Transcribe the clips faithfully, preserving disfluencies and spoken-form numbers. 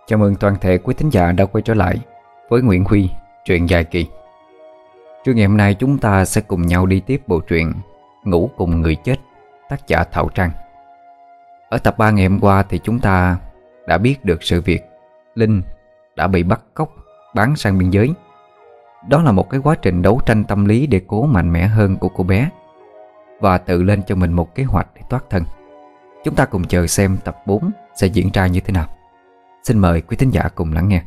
Chào mừng toàn thể quý thính giả đã quay trở lại với Nguyễn Huy, truyện dài kỳ. Trưa ngày hôm nay chúng ta sẽ cùng nhau đi tiếp bộ truyện Ngủ cùng người chết, tác giả Thảo Trang. Ở tập ba ngày hôm qua thì chúng ta đã biết được sự việc Linh đã bị bắt cóc bán sang biên giới. Đó là một cái quá trình đấu tranh tâm lý để cố mạnh mẽ hơn của cô bé và tự lên cho mình một kế hoạch để thoát thân. Chúng ta cùng chờ xem tập bốn sẽ diễn ra như thế nào. Xin mời quý thính giả cùng lắng nghe.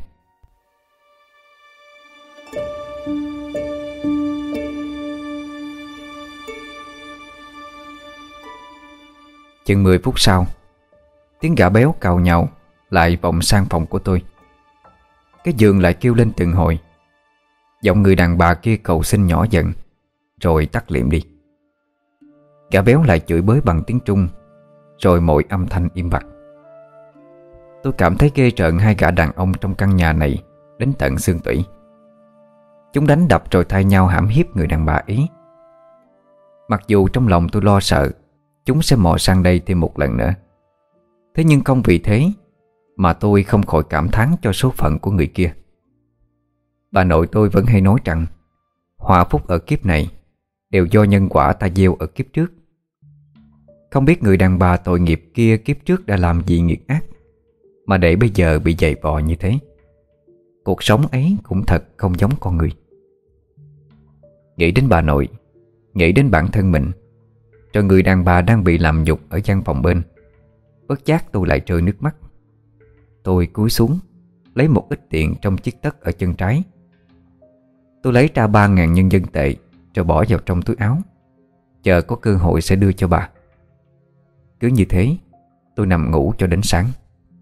Chừng mười phút sau, tiếng gà béo cào nhào lại vọng sang phòng của tôi. Cái giường lại kêu lên từng hồi. Giọng người đàn bà kia cầu xin nhỏ dần, rồi tắt liệm đi. Gà béo lại chửi bới bằng tiếng Trung, rồi mọi âm thanh im bặt. Tôi cảm thấy ghê rợn hai gã đàn ông trong căn nhà này đến tận xương tủy. Chúng đánh đập rồi thay nhau hãm hiếp người đàn bà ấy. Mặc dù trong lòng tôi lo sợ chúng sẽ mò sang đây thêm một lần nữa, thế nhưng không vì thế mà tôi không khỏi cảm thán cho số phận của người kia. Bà nội tôi vẫn hay nói rằng họa phúc ở kiếp này đều do nhân quả ta gieo ở kiếp trước. Không biết người đàn bà tội nghiệp kia kiếp trước đã làm gì nghiệt ác mà để bây giờ bị dày vò như thế. Cuộc sống ấy cũng thật không giống con người. Nghĩ đến bà nội, nghĩ đến bản thân mình, rồi người đàn bà đang bị làm nhục ở gian phòng bên, bất giác tôi lại rơi nước mắt. Tôi cúi xuống lấy một ít tiền trong chiếc tất ở chân trái. Tôi lấy ra ba ngàn nhân dân tệ rồi bỏ vào trong túi áo, chờ có cơ hội sẽ đưa cho bà. Cứ như thế tôi nằm ngủ cho đến sáng.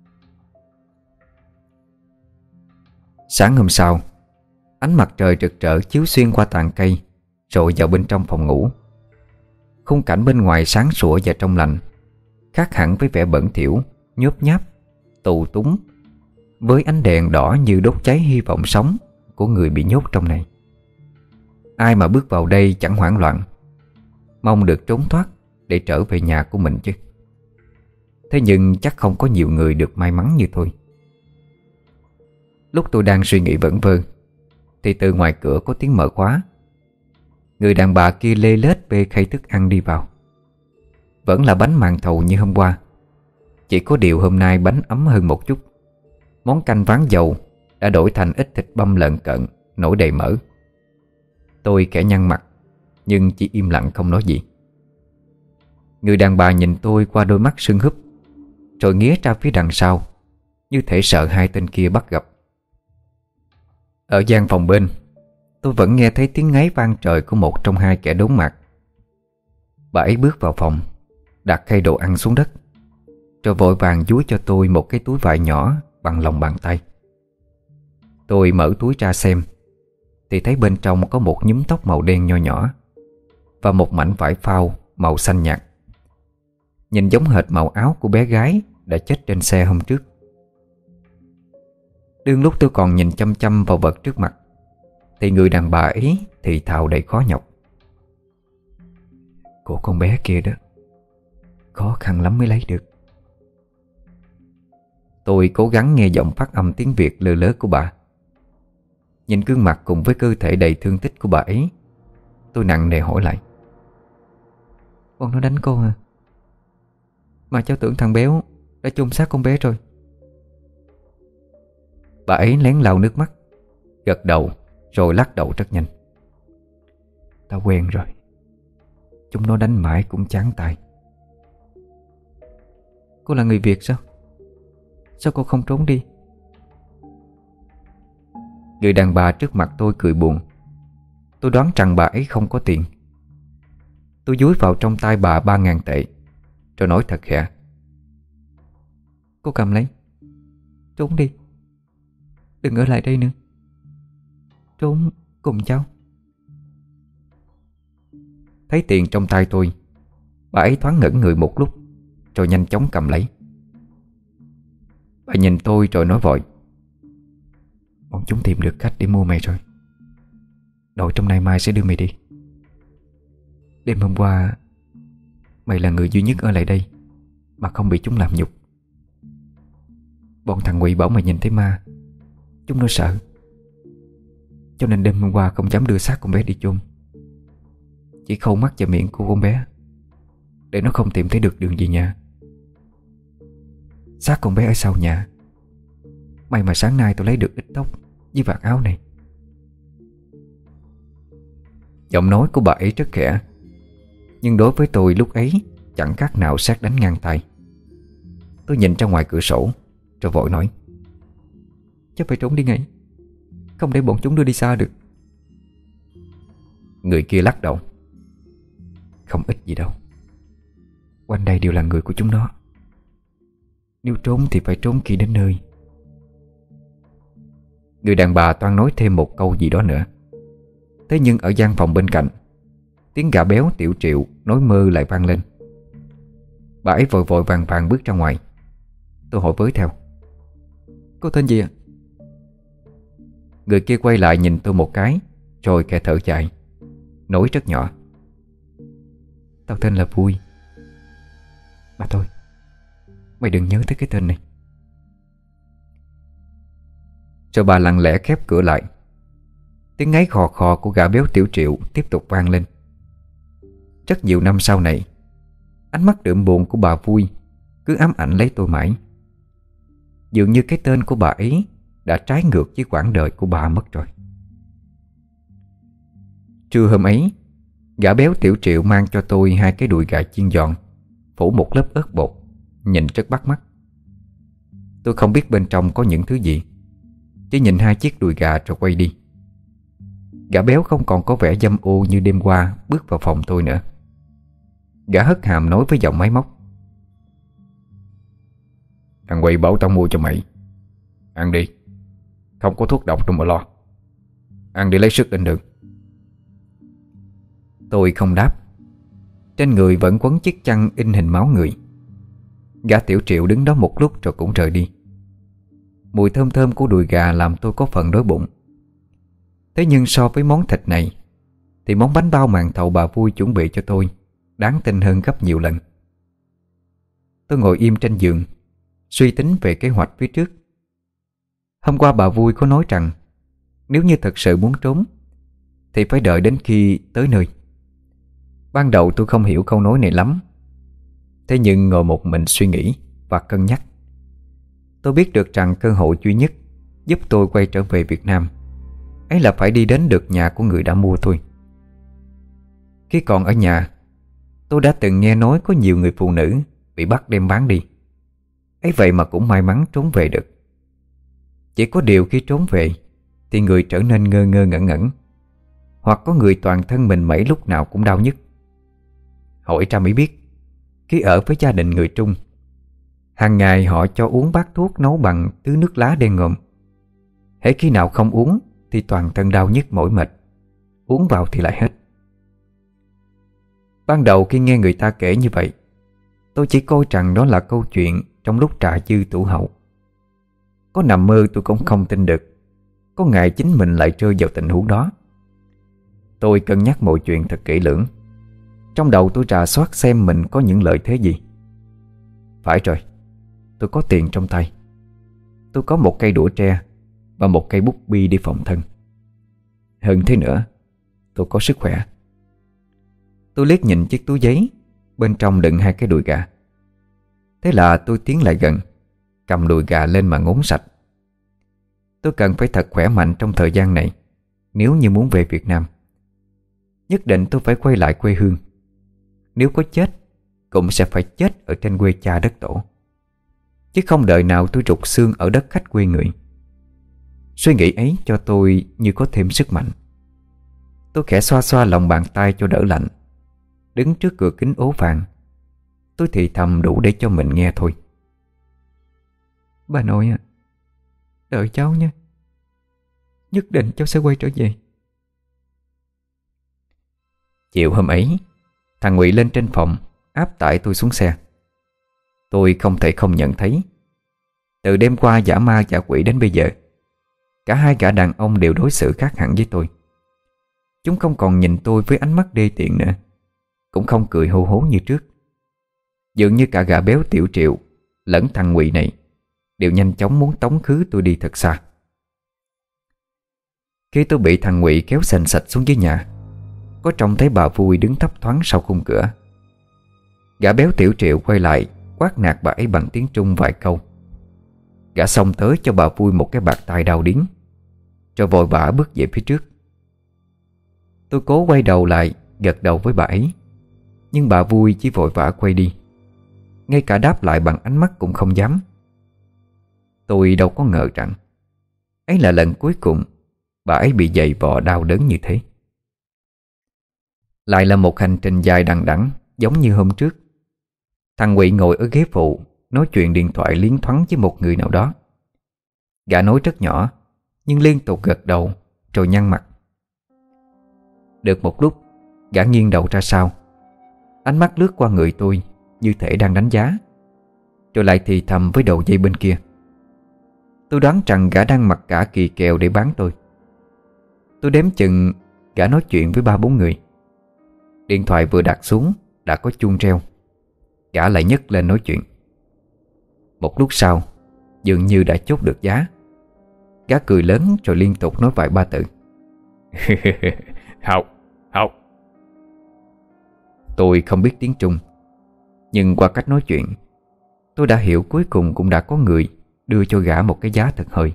Sáng hôm sau, ánh mặt trời rực rỡ chiếu xuyên qua tàn cây rồi vào bên trong phòng ngủ. Khung cảnh bên ngoài sáng sủa và trong lành, khác hẳn với vẻ bẩn thỉu, nhớp nháp, tù túng, với ánh đèn đỏ như đốt cháy hy vọng sống của người bị nhốt trong này. Ai mà bước vào đây chẳng hoảng loạn, mong được trốn thoát để trở về nhà của mình chứ. Thế nhưng chắc không có nhiều người được may mắn như tôi. Lúc tôi đang suy nghĩ vẩn vơ thì từ ngoài cửa có tiếng mở khóa. Người đàn bà kia lê lết bê khay thức ăn đi vào. Vẫn là bánh màn thầu như hôm qua, chỉ có điều hôm nay bánh ấm hơn một chút. Món canh ván dầu đã đổi thành ít thịt băm lợn cận nổi đầy mỡ. Tôi kẻ nhăn mặt nhưng chỉ im lặng không nói gì. Người đàn bà nhìn tôi qua đôi mắt sưng húp, rồi nghía ra phía đằng sau, như thể sợ hai tên kia bắt gặp. Ở gian phòng bên, tôi vẫn nghe thấy tiếng ngáy vang trời của một trong hai kẻ đốn mặt. Bà ấy bước vào phòng, đặt khay đồ ăn xuống đất, rồi vội vàng dúi cho tôi một cái túi vải nhỏ bằng lòng bàn tay. Tôi mở túi ra xem thì thấy bên trong có một nhúm tóc màu đen nho nhỏ và một mảnh vải phao màu xanh nhạt, nhìn giống hệt màu áo của bé gái đã chết trên xe hôm trước. Đương lúc tôi còn nhìn chăm chăm vào vật trước mặt thì người đàn bà ấy thì thào đầy khó nhọc: "Của con bé kia đó, khó khăn lắm mới lấy được." Tôi cố gắng nghe giọng phát âm tiếng Việt lơ lớ của bà. Nhìn gương mặt cùng với cơ thể đầy thương tích của bà ấy, tôi nặng nề hỏi lại: "Con nó đánh cô à? Mà cháu tưởng thằng béo đã chôn xác con bé rồi." Bà ấy lén lau nước mắt, gật đầu rồi lắc đầu rất nhanh: "Tao quen rồi. Chúng nó đánh mãi cũng chán tay." "Cô là người Việt sao? Sao cô không trốn đi?" Người đàn bà trước mặt tôi cười buồn. Tôi đoán rằng bà ấy không có tiền. Tôi dúi vào trong tay bà ba ngàn tệ, rồi nói thật khẽ: "Cô cầm lấy. Trốn đi. Đừng ở lại đây nữa. Trốn cùng cháu." Thấy tiền trong tay tôi, bà ấy thoáng ngẩn người một lúc, rồi nhanh chóng cầm lấy. Bà nhìn tôi rồi nói vội: "Bọn chúng tìm được cách để mua mày rồi. Đội trong nay mai sẽ đưa mày đi. Đêm hôm qua mày là người duy nhất ở lại đây mà không bị chúng làm nhục. Bọn thằng Ngụy bảo mày nhìn thấy ma. Chúng nó sợ, cho nên đêm hôm qua không dám đưa xác con bé đi chôn. Chỉ khâu mắt và miệng của con bé để nó không tìm thấy được đường về nhà. Xác con bé ở sau nhà. May mà sáng nay tôi lấy được ít tóc với vạt áo này. Giọng nói của bà ấy rất khẽ, nhưng đối với tôi lúc ấy chẳng khác nào sét đánh ngang tai. Tôi nhìn ra ngoài cửa sổ rồi vội nói: Chắc phải trốn đi ngay, không để bọn chúng đưa đi xa được. Người kia lắc đầu: Không ít gì đâu. Quanh đây đều là người của chúng nó. Nếu trốn thì phải trốn khi đến nơi. Người đàn bà toan nói thêm một câu gì đó nữa. Thế nhưng ở gian phòng bên cạnh, tiếng gà béo Tiểu Triệu nói mơ lại vang lên. Bà ấy vội vội vàng vàng bước ra ngoài. Tôi hỏi với theo: Cô tên gì ạ? Người kia quay lại nhìn tôi một cái, rồi khẽ thở dài, nói rất nhỏ: Tao tên là Vui. Mà thôi, mày đừng nhớ tới cái tên này. Rồi bà lặng lẽ khép cửa lại. Tiếng ngáy khò khò của gã béo Tiểu Triệu tiếp tục vang lên. Rất nhiều năm sau này, ánh mắt đượm buồn của bà Vui cứ ám ảnh lấy tôi mãi. Dường như cái tên của bà ấy đã trái ngược với quãng đời của bà mất rồi. Trưa hôm ấy, gã béo Tiểu Triệu mang cho tôi hai cái đùi gà chiên giòn, phủ một lớp ớt bột, nhìn rất bắt mắt. Tôi không biết bên trong có những thứ gì, chỉ nhìn hai chiếc đùi gà rồi quay đi. Gã béo không còn có vẻ dâm ô như đêm qua bước vào phòng tôi nữa. Gã hất hàm nói với giọng máy móc: Thằng Quỳ bảo tao mua cho mày. Ăn đi, không có thuốc độc đâu mà lo. Ăn để lấy sức lên đường. Tôi không đáp. Trên người vẫn quấn chiếc chăn in hình máu người. Gã Tiểu Triệu đứng đó một lúc rồi cũng rời đi. Mùi thơm thơm của đùi gà làm tôi có phần đói bụng. Thế nhưng so với món thịt này thì món bánh bao màn thầu bà Vui chuẩn bị cho tôi đáng tin hơn gấp nhiều lần. Tôi ngồi im trên giường, suy tính về kế hoạch phía trước. Hôm qua bà Vui có nói rằng nếu như thật sự muốn trốn thì phải đợi đến khi tới nơi. Ban đầu tôi không hiểu câu nói này lắm. Thế nhưng ngồi một mình suy nghĩ và cân nhắc, tôi biết được rằng cơ hội duy nhất giúp tôi quay trở về Việt Nam ấy là phải đi đến được nhà của người đã mua tôi. Khi còn ở nhà, tôi đã từng nghe nói có nhiều người phụ nữ bị bắt đem bán đi. Ấy vậy mà cũng may mắn trốn về được. Chỉ có điều khi trốn về thì người trở nên ngơ ngơ ngẩn ngẩn, hoặc có người toàn thân mình mẩy lúc nào cũng đau nhức. Hỏi ra mới biết, khi ở với gia đình người Trung, hàng ngày họ cho uống bát thuốc nấu bằng thứ nước lá đen ngòm. Hễ khi nào không uống thì toàn thân đau nhức mỏi mệt, uống vào thì lại hết. Ban đầu khi nghe người ta kể như vậy, tôi chỉ coi rằng đó là câu chuyện trong lúc trà dư tủ hậu. Có nằm mơ tôi cũng không tin được có ngày chính mình lại rơi vào tình huống đó. Tôi cân nhắc mọi chuyện thật kỹ lưỡng. Trong đầu tôi rà soát xem mình có những lợi thế gì. Phải rồi, tôi có tiền trong tay. Tôi có một cây đũa tre và một cây bút bi để phòng thân. Hơn thế nữa, tôi có sức khỏe. Tôi liếc nhìn chiếc túi giấy, bên trong đựng hai cái đùi gà. Thế là tôi tiến lại gần, cầm đùi gà lên mà ngốn sạch. Tôi cần phải thật khỏe mạnh trong thời gian này nếu như muốn về Việt Nam. Nhất định tôi phải quay lại quê hương. Nếu có chết, cũng sẽ phải chết ở trên quê cha đất tổ, chứ không đợi nào tôi rụt xương ở đất khách quê người. Suy nghĩ ấy cho tôi như có thêm sức mạnh. Tôi khẽ xoa xoa lòng bàn tay cho đỡ lạnh. Đứng trước cửa kính ố vàng, tôi thì thầm đủ để cho mình nghe thôi. Bà nội à, đợi cháu nha. Nhất định cháu sẽ quay trở về. Chiều hôm ấy, thằng Ngụy lên trên phòng áp tải tôi xuống xe. Tôi không thể không nhận thấy, từ đêm qua giả ma giả quỷ đến bây giờ, cả hai gã đàn ông đều đối xử khác hẳn với tôi. Chúng không còn nhìn tôi với ánh mắt đê tiện nữa, cũng không cười hô hố như trước. Dường như cả gã béo Tiểu Triệu lẫn thằng Ngụy này đều nhanh chóng muốn tống khứ tôi đi thật xa. Khi tôi bị thằng Ngụy kéo sành sạch xuống dưới nhà, có trông thấy bà Vui đứng thấp thoáng sau khung cửa. Gã béo Tiểu Triệu quay lại quát nạt bà ấy bằng tiếng Trung vài câu. Gã xông tới cho bà Vui một cái bạt tai đau điếng, rồi vội vã bước về phía trước. Tôi cố quay đầu lại gật đầu với bà ấy, nhưng bà Vui chỉ vội vã quay đi, ngay cả đáp lại bằng ánh mắt cũng không dám. Tôi đâu có ngờ rằng ấy là lần cuối cùng bà ấy bị giày vò đau đớn như thế. Lại là một hành trình dài đằng đẵng giống như hôm trước. Thằng Ngụy ngồi ở ghế phụ nói chuyện điện thoại liến thoáng với một người nào đó. Gã nói rất nhỏ nhưng liên tục gật đầu rồi nhăn mặt. Được một lúc, gã nghiêng đầu ra sau, ánh mắt lướt qua người tôi như thể đang đánh giá, rồi lại thì thầm với đầu dây bên kia. Tôi đoán rằng gã đang mặc cả kỳ kèo để bán tôi. Tôi đếm chừng gã nói chuyện với ba bốn người. Điện thoại vừa đặt xuống đã có chuông reo. Gã lại nhấc lên nói chuyện. Một lúc sau, dường như đã chốt được giá. Gã cười lớn rồi liên tục nói vài ba từ. Học, học. Tôi không biết tiếng Trung, nhưng qua cách nói chuyện, tôi đã hiểu cuối cùng cũng đã có người đưa cho gã một cái giá thật hơi.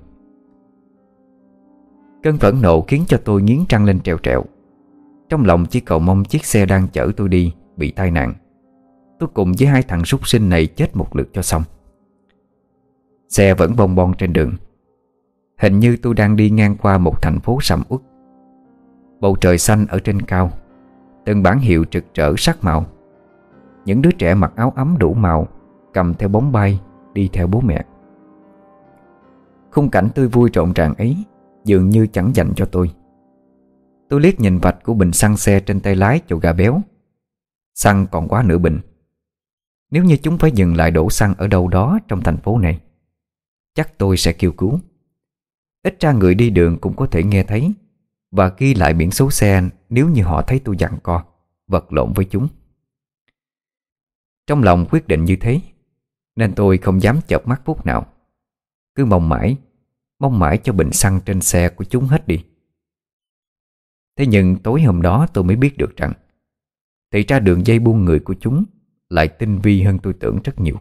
Cơn phẫn nộ khiến cho tôi nghiến răng lên trèo trẹo. Trong lòng chỉ cầu mong chiếc xe đang chở tôi đi bị tai nạn, tôi cùng với hai thằng súc sinh này chết một lượt cho xong. Xe vẫn bong bon trên đường. Hình như tôi đang đi ngang qua một thành phố sầm uất. Bầu trời xanh ở trên cao, từng bảng hiệu rực rỡ sắc màu. Những đứa trẻ mặc áo ấm đủ màu cầm theo bóng bay đi theo bố mẹ. Khung cảnh tươi vui rộn ràng ấy dường như chẳng dành cho tôi. Tôi liếc nhìn vạch của bình xăng xe trên tay lái cho gà béo. Xăng còn quá nửa bình. Nếu như chúng phải dừng lại đổ xăng ở đâu đó trong thành phố này, chắc tôi sẽ kêu cứu. Ít ra người đi đường cũng có thể nghe thấy và ghi lại biển số xe nếu như họ thấy tôi giằng co, vật lộn với chúng. Trong lòng quyết định như thế, nên tôi không dám chợp mắt phút nào. Cứ mong mãi, mong mãi cho bình xăng trên xe của chúng hết đi. Thế nhưng tối hôm đó tôi mới biết được rằng thì ra đường dây buôn người của chúng lại tinh vi hơn tôi tưởng rất nhiều.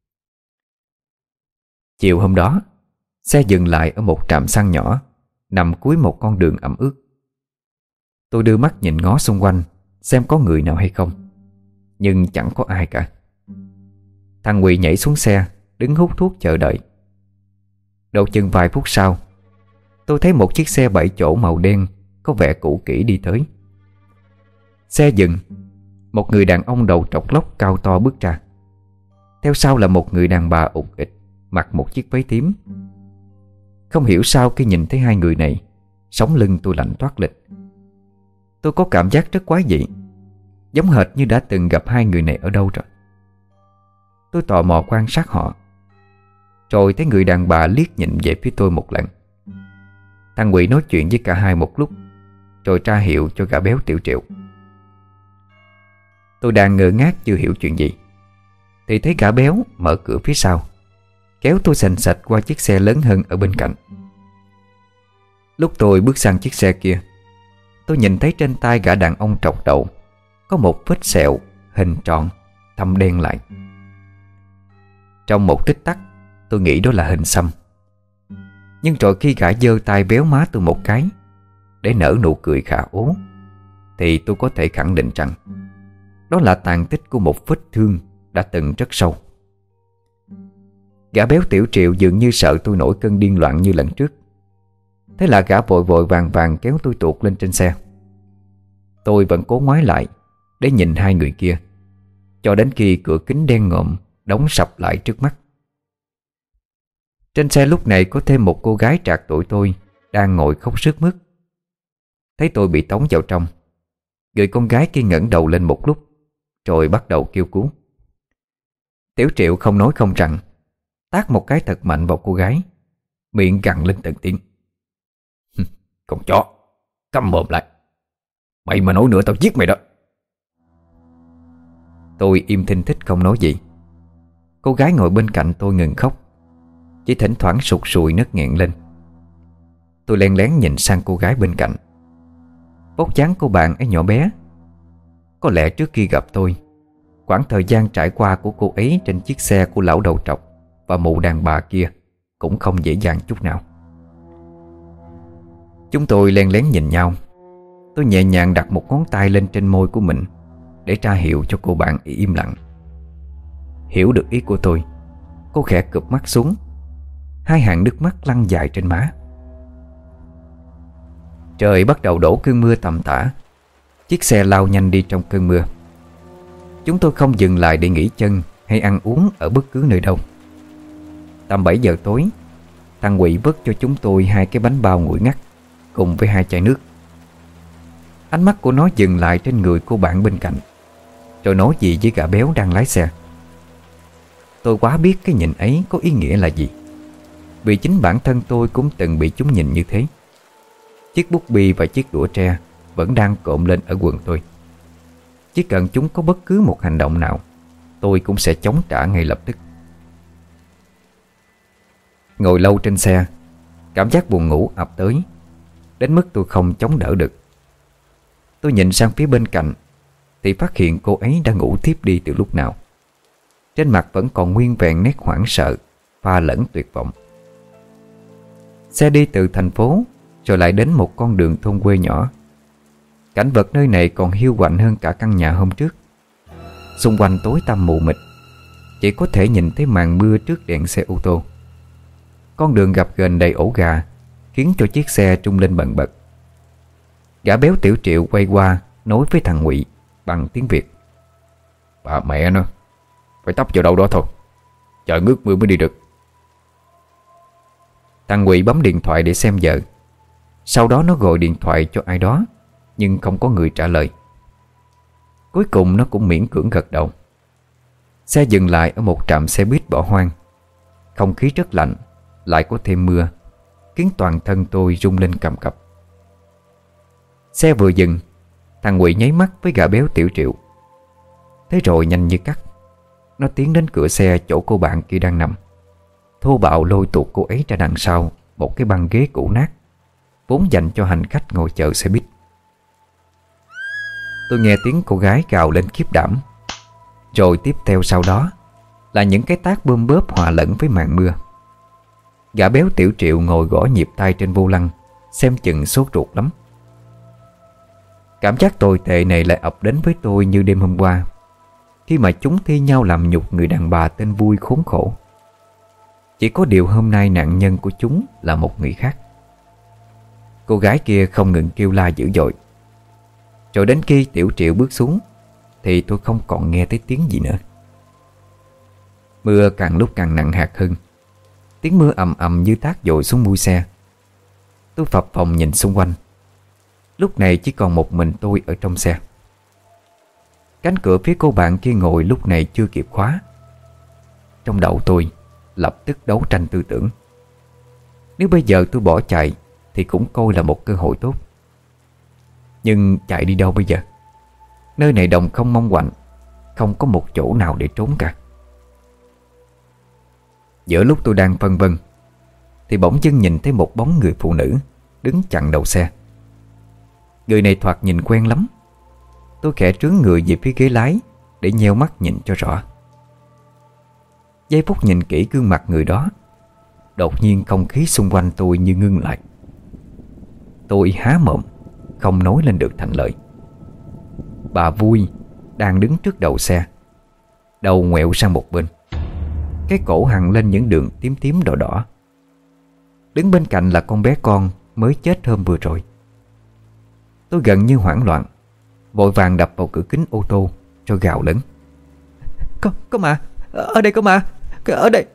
Chiều hôm đó, xe dừng lại ở một trạm xăng nhỏ nằm cuối một con đường ẩm ướt. Tôi đưa mắt nhìn ngó xung quanh xem có người nào hay không, nhưng chẳng có ai cả. Thằng Ngụy nhảy xuống xe, đứng hút thuốc chờ đợi. Độ chừng vài phút sau, tôi thấy một chiếc xe bảy chỗ màu đen có vẻ cũ kỹ đi tới. Xe dừng, một người đàn ông đầu trọc lóc cao to bước ra. Theo sau là một người đàn bà ụt ịch mặc một chiếc váy tím. Không hiểu sao khi nhìn thấy hai người này, sống lưng tôi lạnh toát lịch. Tôi có cảm giác rất quái dị, giống hệt như đã từng gặp hai người này ở đâu rồi. Tôi tò mò quan sát họ, rồi thấy người đàn bà liếc nhìn về phía tôi một lần. Thằng Ngụy nói chuyện với cả hai một lúc, rồi tra hiệu cho gã béo Tiểu Triệu. Tôi đang ngơ ngác chưa hiểu chuyện gì, thì thấy gã béo mở cửa phía sau, kéo tôi sành sạch qua chiếc xe lớn hơn ở bên cạnh. Lúc tôi bước sang chiếc xe kia, tôi nhìn thấy trên tay gã đàn ông trọc đầu có một vết sẹo hình tròn thâm đen lại. Trong một tích tắc, tôi nghĩ đó là hình xăm. Nhưng rồi khi gã giơ tay véo má tôi một cái để nở nụ cười khả ố, thì tôi có thể khẳng định rằng đó là tàn tích của một vết thương đã từng rất sâu. Gã béo Tiểu Triệu dường như sợ tôi nổi cơn điên loạn như lần trước. Thế là gã vội vội vàng vàng kéo tôi tuột lên trên xe. Tôi vẫn cố ngoái lại để nhìn hai người kia, cho đến khi cửa kính đen ngòm đóng sập lại trước mắt. Trên xe lúc này có thêm một cô gái trạc tuổi tôi đang ngồi khóc sướt mướt. Thấy tôi bị tống vào trong, người con gái kia ngẩng đầu lên một lúc, rồi bắt đầu kêu cứu. Tiểu Triệu không nói không rằng, tát một cái thật mạnh vào cô gái, miệng gằn lên từng tiếng. Con chó, câm mồm lại. Mày mà nói nữa tao giết mày đó. Tôi im thinh thích không nói gì. Cô gái ngồi bên cạnh tôi ngừng khóc. chỉ thỉnh thoảng sụt sùi nấc nghẹn lên. Tôi len lén nhìn sang cô gái bên cạnh. Vóc dáng cô bạn ấy nhỏ bé. Có lẽ trước khi gặp tôi, quãng thời gian trải qua của cô ấy trên chiếc xe của lão đầu trọc và mụ đàn bà kia cũng không dễ dàng chút nào. Chúng tôi len lén nhìn nhau. Tôi nhẹ nhàng đặt một ngón tay lên trên môi của mình để tra hiệu cho cô bạn im lặng. Hiểu được ý của tôi, cô khẽ cụp mắt xuống. Hai hàng nước mắt lăn dài trên má. Trời bắt đầu đổ cơn mưa tầm tã. Chiếc xe lao nhanh đi trong cơn mưa. Chúng tôi không dừng lại để nghỉ chân hay ăn uống ở bất cứ nơi đâu. Tầm bảy giờ tối, thằng Quỷ vớt cho chúng tôi hai cái bánh bao nguội ngắt cùng với hai chai nước. Ánh mắt của nó dừng lại trên người cô bạn bên cạnh, rồi nói gì với gã béo đang lái xe. Tôi quá biết cái nhìn ấy có ý nghĩa là gì, vì chính bản thân tôi cũng từng bị chúng nhìn như thế. Chiếc bút bi và chiếc đũa tre vẫn đang cộm lên ở quần tôi. Chỉ cần chúng có bất cứ một hành động nào, tôi cũng sẽ chống trả ngay lập tức. Ngồi lâu trên xe, cảm giác buồn ngủ ập tới, đến mức tôi không chống đỡ được. Tôi nhìn sang phía bên cạnh thì phát hiện cô ấy đã ngủ thiếp đi từ lúc nào. Trên mặt vẫn còn nguyên vẹn nét hoảng sợ pha lẫn tuyệt vọng. Xe đi từ thành phố rồi lại đến một con đường thôn quê nhỏ. Cảnh vật nơi này còn hiu quạnh hơn cả căn nhà hôm trước. Xung quanh tối tăm mù mịt, chỉ có thể nhìn thấy màn mưa trước đèn xe ô tô. Con đường gập ghềnh đầy ổ gà khiến cho chiếc xe trung lên bần bật. Gã béo Tiểu Triệu quay qua nói với thằng Ngụy bằng tiếng Việt: "Bà mẹ nó, phải tấp vào đâu đó thôi, trời ngước mưa mới đi được." Thằng Ngụy bấm điện thoại để xem giờ. Sau đó nó gọi điện thoại cho ai đó, nhưng không có người trả lời. Cuối cùng nó cũng miễn cưỡng gật đầu. Xe dừng lại ở một trạm xe buýt bỏ hoang. Không khí rất lạnh, lại có thêm mưa, khiến toàn thân tôi rung lên cầm cập. Xe vừa dừng, thằng Ngụy nháy mắt với gã béo Tiểu Triệu. Thế rồi nhanh như cắt, nó tiến đến cửa xe chỗ cô bạn kia đang nằm, thô bạo lôi tuột cô ấy ra đằng sau một cái băng ghế cũ nát vốn dành cho hành khách ngồi chờ xe buýt. Tôi nghe tiếng cô gái gào lên khiếp đảm. Rồi tiếp theo sau đó là những cái tát bơm bớp hòa lẫn với màn mưa. Gã béo Tiểu Triệu ngồi gõ nhịp tay trên vô lăng, xem chừng sốt ruột lắm. Cảm giác tồi tệ này lại ập đến với tôi như đêm hôm qua, khi mà chúng thi nhau làm nhục người đàn bà tên Vui khốn khổ. Chỉ có điều hôm nay nạn nhân của chúng là một người khác. Cô gái kia không ngừng kêu la dữ dội. Rồi đến khi Tiểu Triệu bước xuống thì tôi không còn nghe thấy tiếng gì nữa. Mưa càng lúc càng nặng hạt hơn. Tiếng mưa ầm ầm như tát dội xuống mui xe. Tôi phập phồng nhìn xung quanh. Lúc này chỉ còn một mình tôi ở trong xe. Cánh cửa phía cô bạn kia ngồi lúc này chưa kịp khóa. Trong đầu tôi lập tức đấu tranh tư tưởng. Nếu bây giờ tôi bỏ chạy thì cũng coi là một cơ hội tốt. Nhưng chạy đi đâu bây giờ? Nơi này đồng không mong quạnh, không có một chỗ nào để trốn cả. Giữa lúc tôi đang phân vân thì bỗng dưng nhìn thấy một bóng người phụ nữ đứng chặn đầu xe. Người này thoạt nhìn quen lắm. Tôi khẽ trướng người về phía ghế lái để nheo mắt nhìn cho rõ. Giây phút nhìn kỹ gương mặt người đó, đột nhiên không khí xung quanh tôi như ngưng lại. Tôi há mồm, không nói lên được thành lời. Bà Vui đang đứng trước đầu xe, đầu ngoẹo sang một bên, cái cổ hằn lên những đường tím tím đỏ đỏ. Đứng bên cạnh là con bé con mới chết hôm vừa rồi. Tôi gần như hoảng loạn, vội vàng đập vào cửa kính ô tô rồi gào lớn: Có, có mà, ở đây có mà, ở đây.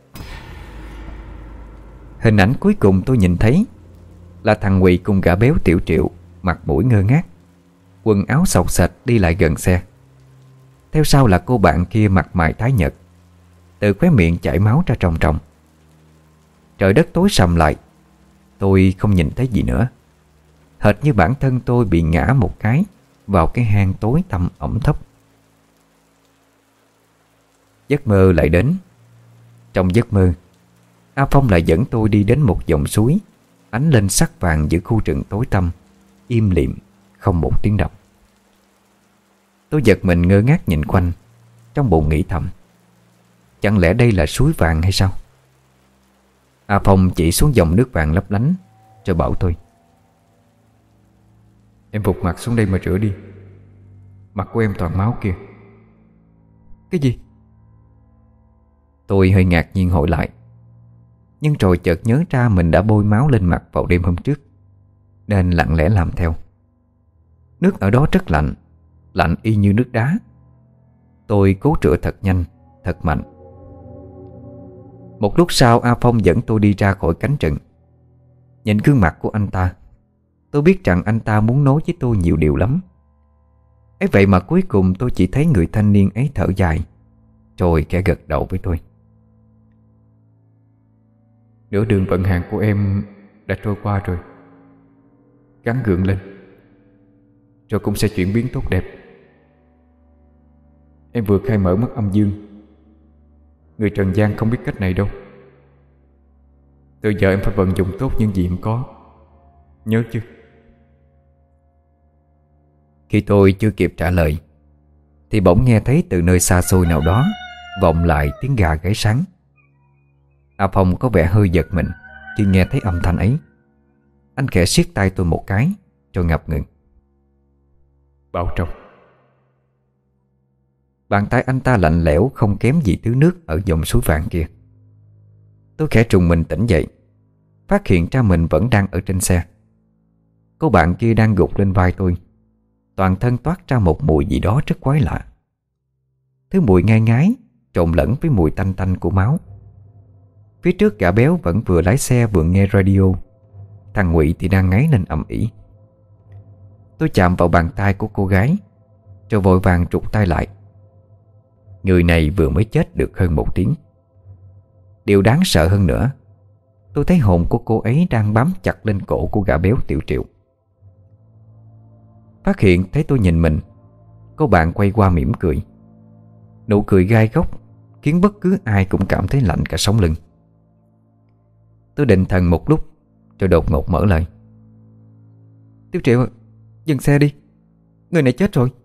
Hình ảnh cuối cùng tôi nhìn thấy là thằng Ngụy cùng gã béo Tiểu Triệu, mặt mũi ngơ ngác, quần áo xộc xệch đi lại gần xe. Theo sau là cô bạn kia mặt mày tái nhợt, từ khóe miệng chảy máu ra tròng tròng. Trời đất tối sầm lại. Tôi không nhìn thấy gì nữa, hệt như bản thân tôi bị ngã một cái vào cái hang tối tăm ẩm thấp. Giấc mơ lại đến. Trong giấc mơ, A Phong lại dẫn tôi đi đến một dòng suối ánh lên sắc vàng giữa khu rừng tối tăm, im lìm, không một tiếng động. Tôi giật mình ngơ ngác nhìn quanh, trong bụng nghĩ thầm, chẳng lẽ đây là suối vàng hay sao? A Phong chỉ xuống dòng nước vàng lấp lánh, rồi bảo tôi: "Em vụt mặt xuống đây mà rửa đi. Mặt của em toàn máu kìa." Cái gì? Tôi hơi ngạc nhiên hỏi lại, nhưng rồi chợt nhớ ra mình đã bôi máu lên mặt vào đêm hôm trước, nên lặng lẽ làm theo. Nước ở đó rất lạnh, lạnh y như nước đá. Tôi cố rửa thật nhanh, thật mạnh. Một lúc sau, A Phong dẫn tôi đi ra khỏi cánh rừng. Nhìn gương mặt của anh ta, tôi biết rằng anh ta muốn nói với tôi nhiều điều lắm. Ấy vậy mà cuối cùng tôi chỉ thấy người thanh niên ấy thở dài, rồi khẽ gật đầu với tôi: "Nửa đường vận hạn của em đã trôi qua rồi. Gắng gượng lên, rồi cũng sẽ chuyển biến tốt đẹp. Em vừa khai mở mắt âm dương. Người trần gian không biết cách này đâu. Từ giờ em phải vận dụng tốt những gì em có. Nhớ chứ?" Khi tôi chưa kịp trả lời thì bỗng nghe thấy từ nơi xa xôi nào đó vọng lại tiếng gà gáy sáng. A Phong có vẻ hơi giật mình khi nghe thấy âm thanh ấy. Anh khẽ siết tay tôi một cái, rồi ngập ngừng: "Bảo trọng." Bàn tay anh ta lạnh lẽo không kém gì thứ nước ở dòng suối vàng kia. Tôi khẽ trùng mình tỉnh dậy, phát hiện ra mình vẫn đang ở trên xe. Cô bạn kia đang gục lên vai tôi, toàn thân toát ra một mùi gì đó rất quái lạ. Thứ mùi ngai ngái trộn lẫn với mùi tanh tanh của máu. Phía trước gã béo vẫn vừa lái xe vừa nghe radio. Thằng Ngụy thì đang ngáy lên ầm ĩ. Tôi chạm vào bàn tay của cô gái, rồi vội vàng trục tay lại. Người này vừa mới chết được hơn một tiếng. Điều đáng sợ hơn nữa, tôi thấy hồn của cô ấy đang bám chặt lên cổ của gã béo Tiểu Triệu. Phát hiện thấy tôi nhìn mình, cô bạn quay qua mỉm cười. Nụ cười gai góc khiến bất cứ ai cũng cảm thấy lạnh cả sống lưng. Tôi định thần một lúc, rồi đột ngột mở lời: "Tiểu Triệu, dừng xe đi. Người này chết rồi."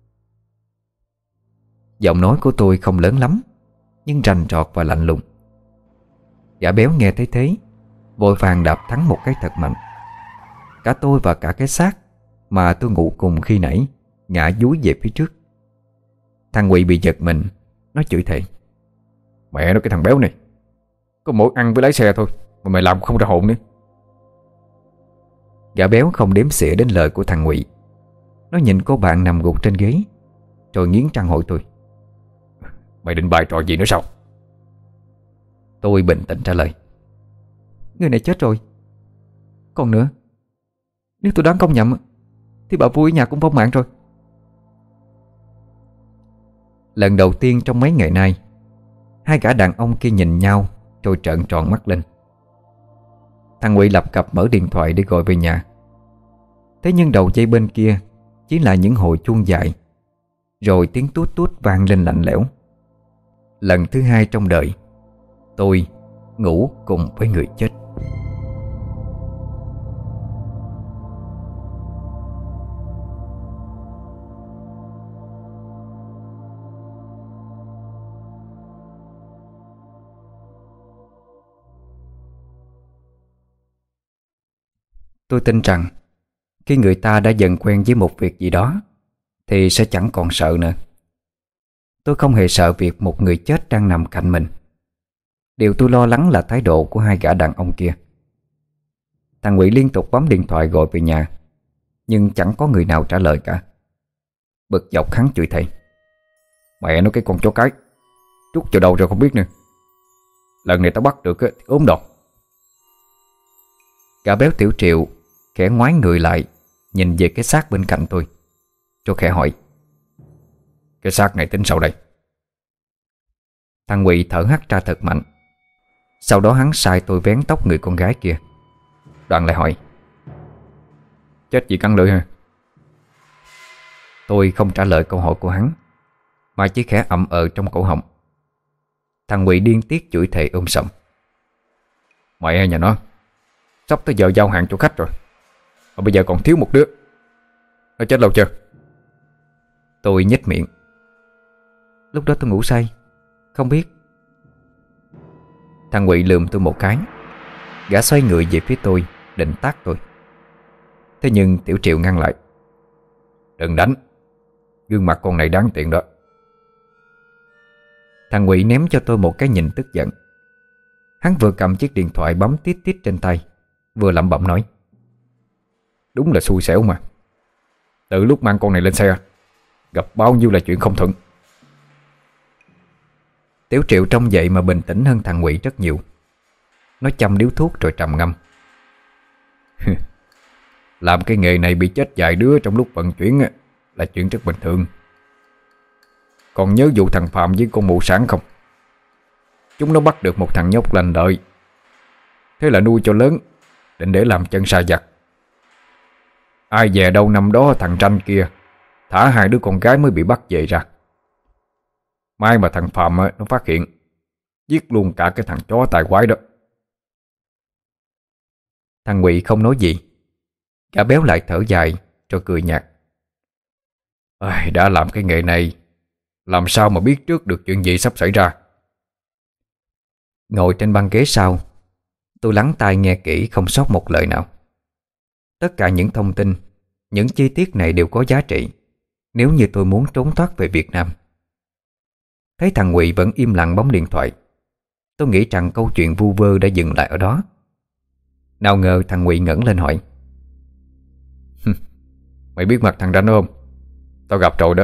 Giọng nói của tôi không lớn lắm, nhưng rành rọt và lạnh lùng. Gã béo nghe thấy thế, vội vàng đạp thắng một cái thật mạnh. Cả tôi và cả cái xác mà tôi ngủ cùng khi nãy ngã dúi về phía trước. Thằng Ngụy bị giật mình, nó chửi thề: "Mẹ nó, cái thằng béo này, có mỗi ăn với lái xe thôi mà mày làm không ra hồn nữa." Gã béo không đếm xỉa đến lời của thằng Ngụy. Nó nhìn cô bạn nằm gục trên ghế, rồi nghiến răng hỏi tôi: "Mày định bày trò gì nữa sao?" Tôi bình tĩnh trả lời: "Người này chết rồi. Còn nữa, nếu tôi đoán không nhầm thì bà vui ở nhà cũng vong mạng rồi." Lần đầu tiên trong mấy ngày nay, hai gã đàn ông kia nhìn nhau rồi trợn tròn mắt lên. Thằng Ngụy lập cập mở điện thoại để gọi về nhà. Thế nhưng đầu dây bên kia chỉ là những hồi chuông dài, rồi tiếng tút tút vang lên lạnh lẽo. Lần thứ hai trong đời tôi ngủ cùng với người chết. Tôi tin rằng khi người ta đã dần quen với một việc gì đó thì sẽ chẳng còn sợ nữa. Tôi không hề sợ việc một người chết đang nằm cạnh mình. Điều tôi lo lắng là thái độ của hai gã đàn ông kia. Thằng Ngụy liên tục bấm điện thoại gọi về nhà, nhưng chẳng có người nào trả lời cả. Bực dọc hắn chửi thề: "Mẹ nó, cái con chó cái, trút vào đâu rồi không biết nữa. Lần này tao bắt được thì ốm đòn." Gã béo Tiểu Triệu khẽ ngoái người lại, nhìn về cái xác bên cạnh tôi, rồi khẽ hỏi: "Cái xác này tính sao đây?" Thằng Ngụy thở hắt ra thật mạnh. Sau đó hắn sai tôi vén tóc người con gái kia. Đoạn lại hỏi: "Chết vì cắn lưỡi hả?" Tôi không trả lời câu hỏi của hắn, mà chỉ khẽ ậm ờ trong cổ họng. Thằng Ngụy điên tiết chửi thề ôm sầm: Mẹ nhà nó, sắp tới giờ giao hàng cho khách rồi, mà bây giờ còn thiếu một đứa. Nó chết lâu chưa? Tôi nhếch miệng. Lúc đó tôi ngủ say, không biết. Thằng Ngụy lườm tôi một cái. Gã xoay người về phía tôi, định tát tôi. Thế nhưng Tiểu Triệu ngăn lại. Đừng đánh, gương mặt con này đáng tiền đó. Thằng Ngụy ném cho tôi một cái nhìn tức giận. Hắn vừa cầm chiếc điện thoại bấm tít tít trên tay, vừa lẩm bẩm nói: Đúng là xui xẻo mà. Từ lúc mang con này lên xe, gặp bao nhiêu là chuyện không thuận. Tiểu Triệu trông vậy mà bình tĩnh hơn thằng Ngụy rất nhiều. Nó châm điếu thuốc rồi trầm ngâm. Làm cái nghề này bị chết vài đứa trong lúc vận chuyển là chuyện rất bình thường. Còn nhớ vụ thằng Phạm với con mụ Sản không? Chúng nó bắt được một thằng nhóc lành đợi, thế là nuôi cho lớn, định để làm chân sa giặc. Ai dè đâu năm đó thằng Tranh kia thả hai đứa con gái mới bị bắt về ra. May mà thằng Phạm nó phát hiện, giết luôn cả cái thằng chó tài quái đó. Thằng Ngụy không nói gì. Gã béo lại thở dài rồi cười nhạt. Ai, đã làm cái nghề này, làm sao mà biết trước được chuyện gì sắp xảy ra. Ngồi trên băng ghế sau, tôi lắng tai nghe kỹ không sót một lời nào. Tất cả những thông tin, những chi tiết này đều có giá trị nếu như tôi muốn trốn thoát về Việt Nam. Thấy thằng Ngụy vẫn im lặng bấm điện thoại, tôi nghĩ rằng câu chuyện vu vơ đã dừng lại ở đó. Nào ngờ thằng Ngụy ngẩng lên hỏi: Mày biết mặt thằng Ranh không? Tao gặp rồi đó.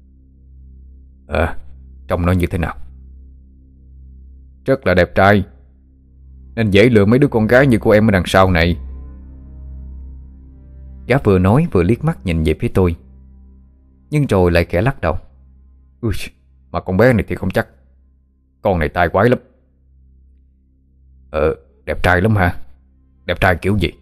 Ờ, trông nó như thế nào? Rất là đẹp trai, nên dễ lừa mấy đứa con gái như cô em ở đằng sau này. Gã vừa nói vừa liếc mắt nhìn về phía tôi, nhưng rồi lại khẽ lắc đầu. Ui, mà con bé này thì không chắc. Con này tài quái lắm. Ờ, đẹp trai lắm hả? Đẹp trai kiểu gì?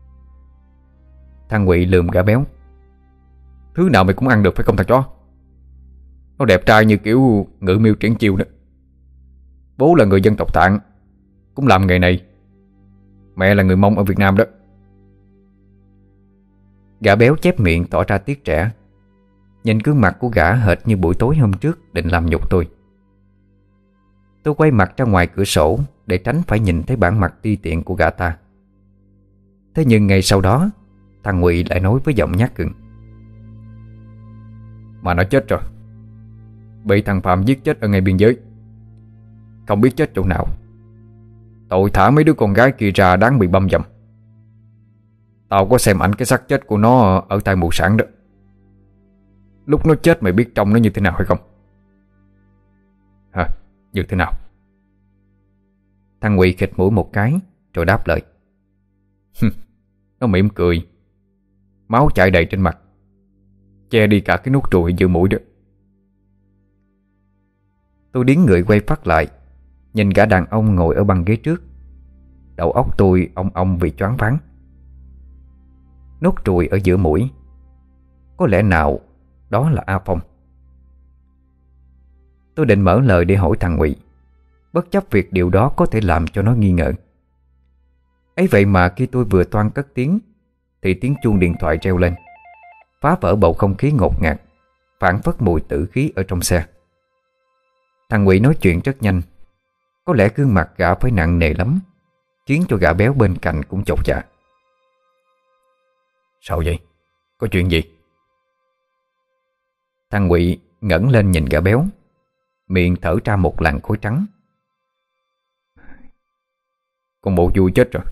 Thằng Ngụy lườm gã béo. Thứ nào mày cũng ăn được phải không thằng chó? Nó đẹp trai như kiểu Ngự Miêu Triển Chiêu đó. Bố là người dân tộc Tạng, cũng làm nghề này. Mẹ là người Mông ở Việt Nam đó. Gã béo chép miệng tỏ ra tiếc trẻ. Nhìn gương mặt của gã hệt như buổi tối hôm trước định làm nhục tôi. Tôi quay mặt ra ngoài cửa sổ để tránh phải nhìn thấy bản mặt ti tiện của gã ta. Thế nhưng ngay sau đó, thằng Ngụy lại nói với giọng nhát gừng. Mà nó chết rồi. Bị thằng Phạm giết chết ở ngay biên giới. Không biết chết chỗ nào. Tội thả mấy đứa con gái kia ra đáng bị băm dầm. Tao có xem ảnh cái xác chết của nó ở tại mù Sản đó. Lúc nó chết mày biết trông nó như thế nào hay không? Hả? Như thế nào? Thằng Ngụy khịt mũi một cái rồi đáp lời. Nó mỉm cười, máu chảy đầy trên mặt, che đi cả cái nút ruồi giữa mũi đó. Tôi điếng người quay phát lại, nhìn gã đàn ông ngồi ở băng ghế trước. Đầu óc tôi ong ong vì choáng váng. Nốt ruồi ở giữa mũi, có lẽ nào đó là A Phong? Tôi định mở lời để hỏi thằng Ngụy, bất chấp việc điều đó có thể làm cho nó nghi ngờ. Ấy vậy mà khi tôi vừa toan cất tiếng thì tiếng chuông điện thoại reo lên, phá vỡ bầu không khí ngột ngạt, phảng phất mùi tử khí ở trong xe. Thằng Ngụy nói chuyện rất nhanh. Có lẽ gương mặt gã phải nặng nề lắm, khiến cho gã béo bên cạnh cũng chột dạ. Sao vậy? Có chuyện gì? Thằng Ngụy ngẩng lên nhìn gã béo, miệng thở ra một làn khói trắng. Con bộ vui chết rồi.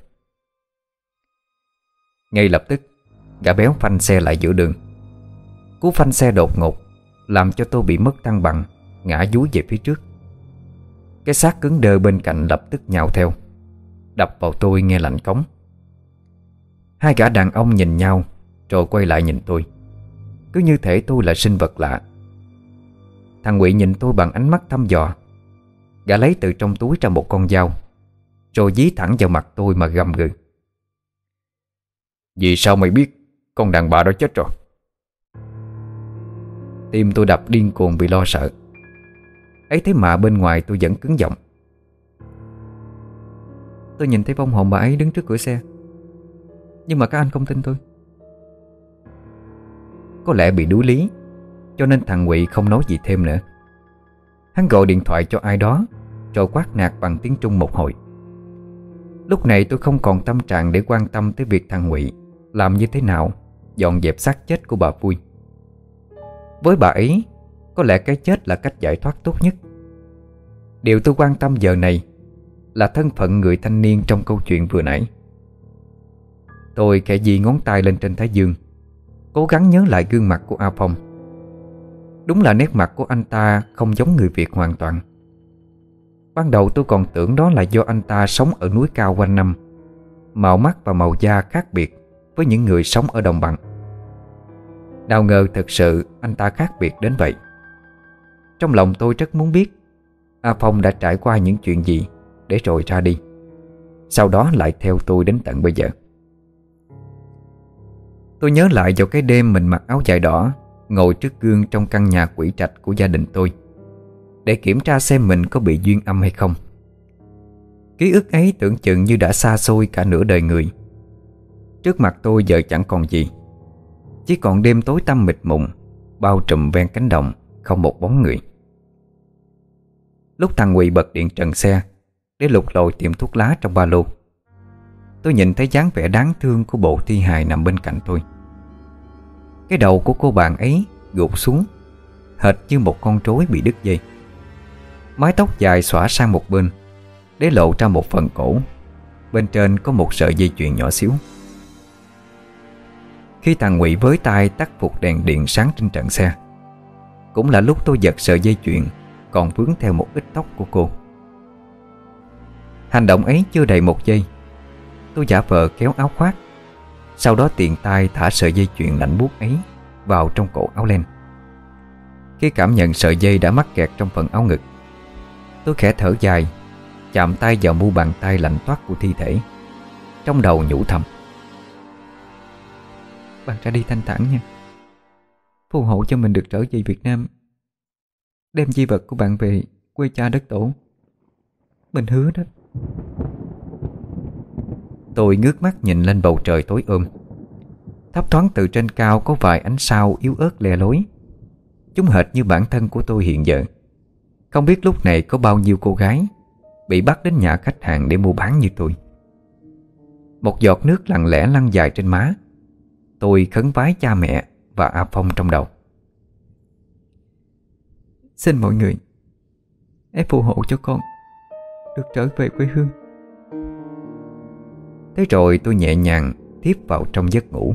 Ngay lập tức, gã béo phanh xe lại giữa đường. Cú phanh xe đột ngột làm cho tôi bị mất thăng bằng, ngã dúi về phía trước. Cái xác cứng đơ bên cạnh lập tức nhào theo, đập vào tôi nghe lạnh cống. Hai gã đàn ông nhìn nhau rồi quay lại nhìn tôi, cứ như thể tôi là sinh vật lạ. Thằng Ngụy nhìn tôi bằng ánh mắt thăm dò. Gã lấy từ trong túi ra một con dao, rồi dí thẳng vào mặt tôi mà gầm gừ. Vì sao mày biết con đàn bà đó chết rồi? Tim tôi đập điên cuồng vì lo sợ. Ấy thế mà bên ngoài tôi vẫn cứng giọng. Tôi nhìn thấy vong hồn bà ấy đứng trước cửa xe. Nhưng mà các anh không tin tôi. Có lẽ bị đuối lý, cho nên thằng Ngụy không nói gì thêm nữa. Hắn gọi điện thoại cho ai đó, rồi quát nạt bằng tiếng Trung một hồi. Lúc này tôi không còn tâm trạng để quan tâm tới việc thằng Ngụy làm như thế nào dọn dẹp xác chết của bà Vui. Với bà ấy, có lẽ cái chết là cách giải thoát tốt nhất. Điều tôi quan tâm giờ này là thân phận người thanh niên trong câu chuyện vừa nãy. Tôi khẽ di ngón tay lên trên thái dương, cố gắng nhớ lại gương mặt của A Phong. Đúng là nét mặt của anh ta không giống người Việt hoàn toàn. Ban đầu tôi còn tưởng đó là do anh ta sống ở núi cao quanh năm, màu mắt và màu da khác biệt với những người sống ở đồng bằng. Nào ngờ thực sự anh ta khác biệt đến vậy. Trong lòng tôi rất muốn biết A Phong đã trải qua những chuyện gì để rồi ra đi, sau đó lại theo tôi đến tận bây giờ. Tôi nhớ lại vào cái đêm mình mặc áo dài đỏ, ngồi trước gương trong căn nhà quỷ trạch của gia đình tôi, để kiểm tra xem mình có bị duyên âm hay không. Ký ức ấy tưởng chừng như đã xa xôi cả nửa đời người. Trước mặt tôi giờ chẳng còn gì, chỉ còn đêm tối tăm mịt mùng bao trùm ven cánh đồng, không một bóng người. Lúc thằng Ngụy bật điện trần xe để lục lọi tìm thuốc lá trong ba lô, tôi nhìn thấy dáng vẻ đáng thương của bộ thi hài nằm bên cạnh tôi. Cái đầu của cô bạn ấy gục xuống, hệt như một con rối bị đứt dây. Mái tóc dài xõa sang một bên, để lộ ra một phần cổ. Bên trên có một sợi dây chuyền nhỏ xíu. Khi thằng Ngụy với tay tắt phục đèn điện sáng trên trần xe, cũng là lúc tôi giật sợi dây chuyền còn vướng theo một ít tóc của cô. Hành động ấy chưa đầy một giây, tôi giả vờ kéo áo khoác, sau đó tiện tay thả sợi dây chuyền lạnh buốt ấy vào trong cổ áo len. Khi cảm nhận sợi dây đã mắc kẹt trong phần áo ngực, tôi khẽ thở dài, chạm tay vào mu bàn tay lạnh toát của thi thể, trong đầu nhủ thầm: bạn ra đi thanh thản nha, phù hộ cho mình được trở về Việt Nam, đem di vật của bạn về quê cha đất tổ. Mình hứa đó. Tôi ngước mắt nhìn lên bầu trời tối ôm. Thấp thoáng từ trên cao có vài ánh sao yếu ớt le lối. Chúng hệt như bản thân của tôi hiện giờ. Không biết lúc này có bao nhiêu cô gái bị bắt đến nhà khách hàng để mua bán như tôi. Một giọt nước lặng lẽ lăn dài trên má. Tôi khấn vái cha mẹ và A Phong trong đầu. Xin mọi người hãy phù hộ cho con được trở về quê hương. Thế rồi tôi nhẹ nhàng thiếp vào trong giấc ngủ.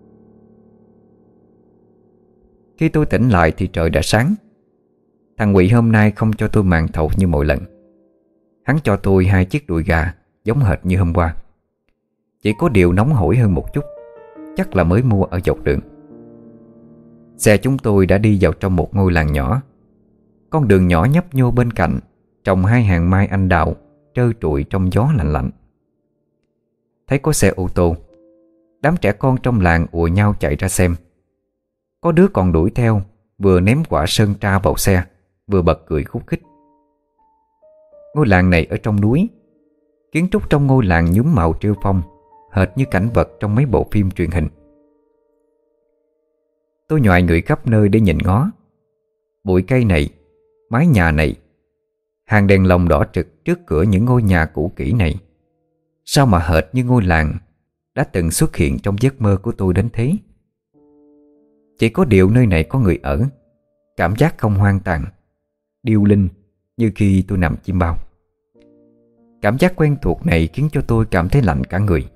Khi tôi tỉnh lại thì trời đã sáng. Thằng Ngụy hôm nay không cho tôi màn thầu như mọi lần. Hắn cho tôi hai chiếc đùi gà giống hệt như hôm qua, chỉ có điều nóng hổi hơn một chút, chắc là mới mua ở dọc đường. Xe chúng tôi đã đi vào trong một ngôi làng nhỏ. Con đường nhỏ nhấp nhô bên cạnh trồng hai hàng mai anh đào trơ trụi trong gió lạnh lạnh. Thấy có xe ô tô, đám trẻ con trong làng ùa nhau chạy ra xem. Có đứa còn đuổi theo, vừa ném quả sơn tra vào xe, vừa bật cười khúc khích. Ngôi làng này ở trong núi. Kiến trúc trong ngôi làng nhuốm màu rêu phong, hệt như cảnh vật trong mấy bộ phim truyền hình. Tôi nhoài người khắp nơi để nhìn ngó. Bụi cây này, mái nhà này, hàng đèn lồng đỏ trực trước cửa những ngôi nhà cũ kỹ này, sao mà hệt như ngôi làng đã từng xuất hiện trong giấc mơ của tôi đến thế. Chỉ có điều nơi này có người ở, cảm giác không hoang tàn, điêu linh như khi tôi nằm chim bao. Cảm giác quen thuộc này khiến cho tôi cảm thấy lạnh cả người.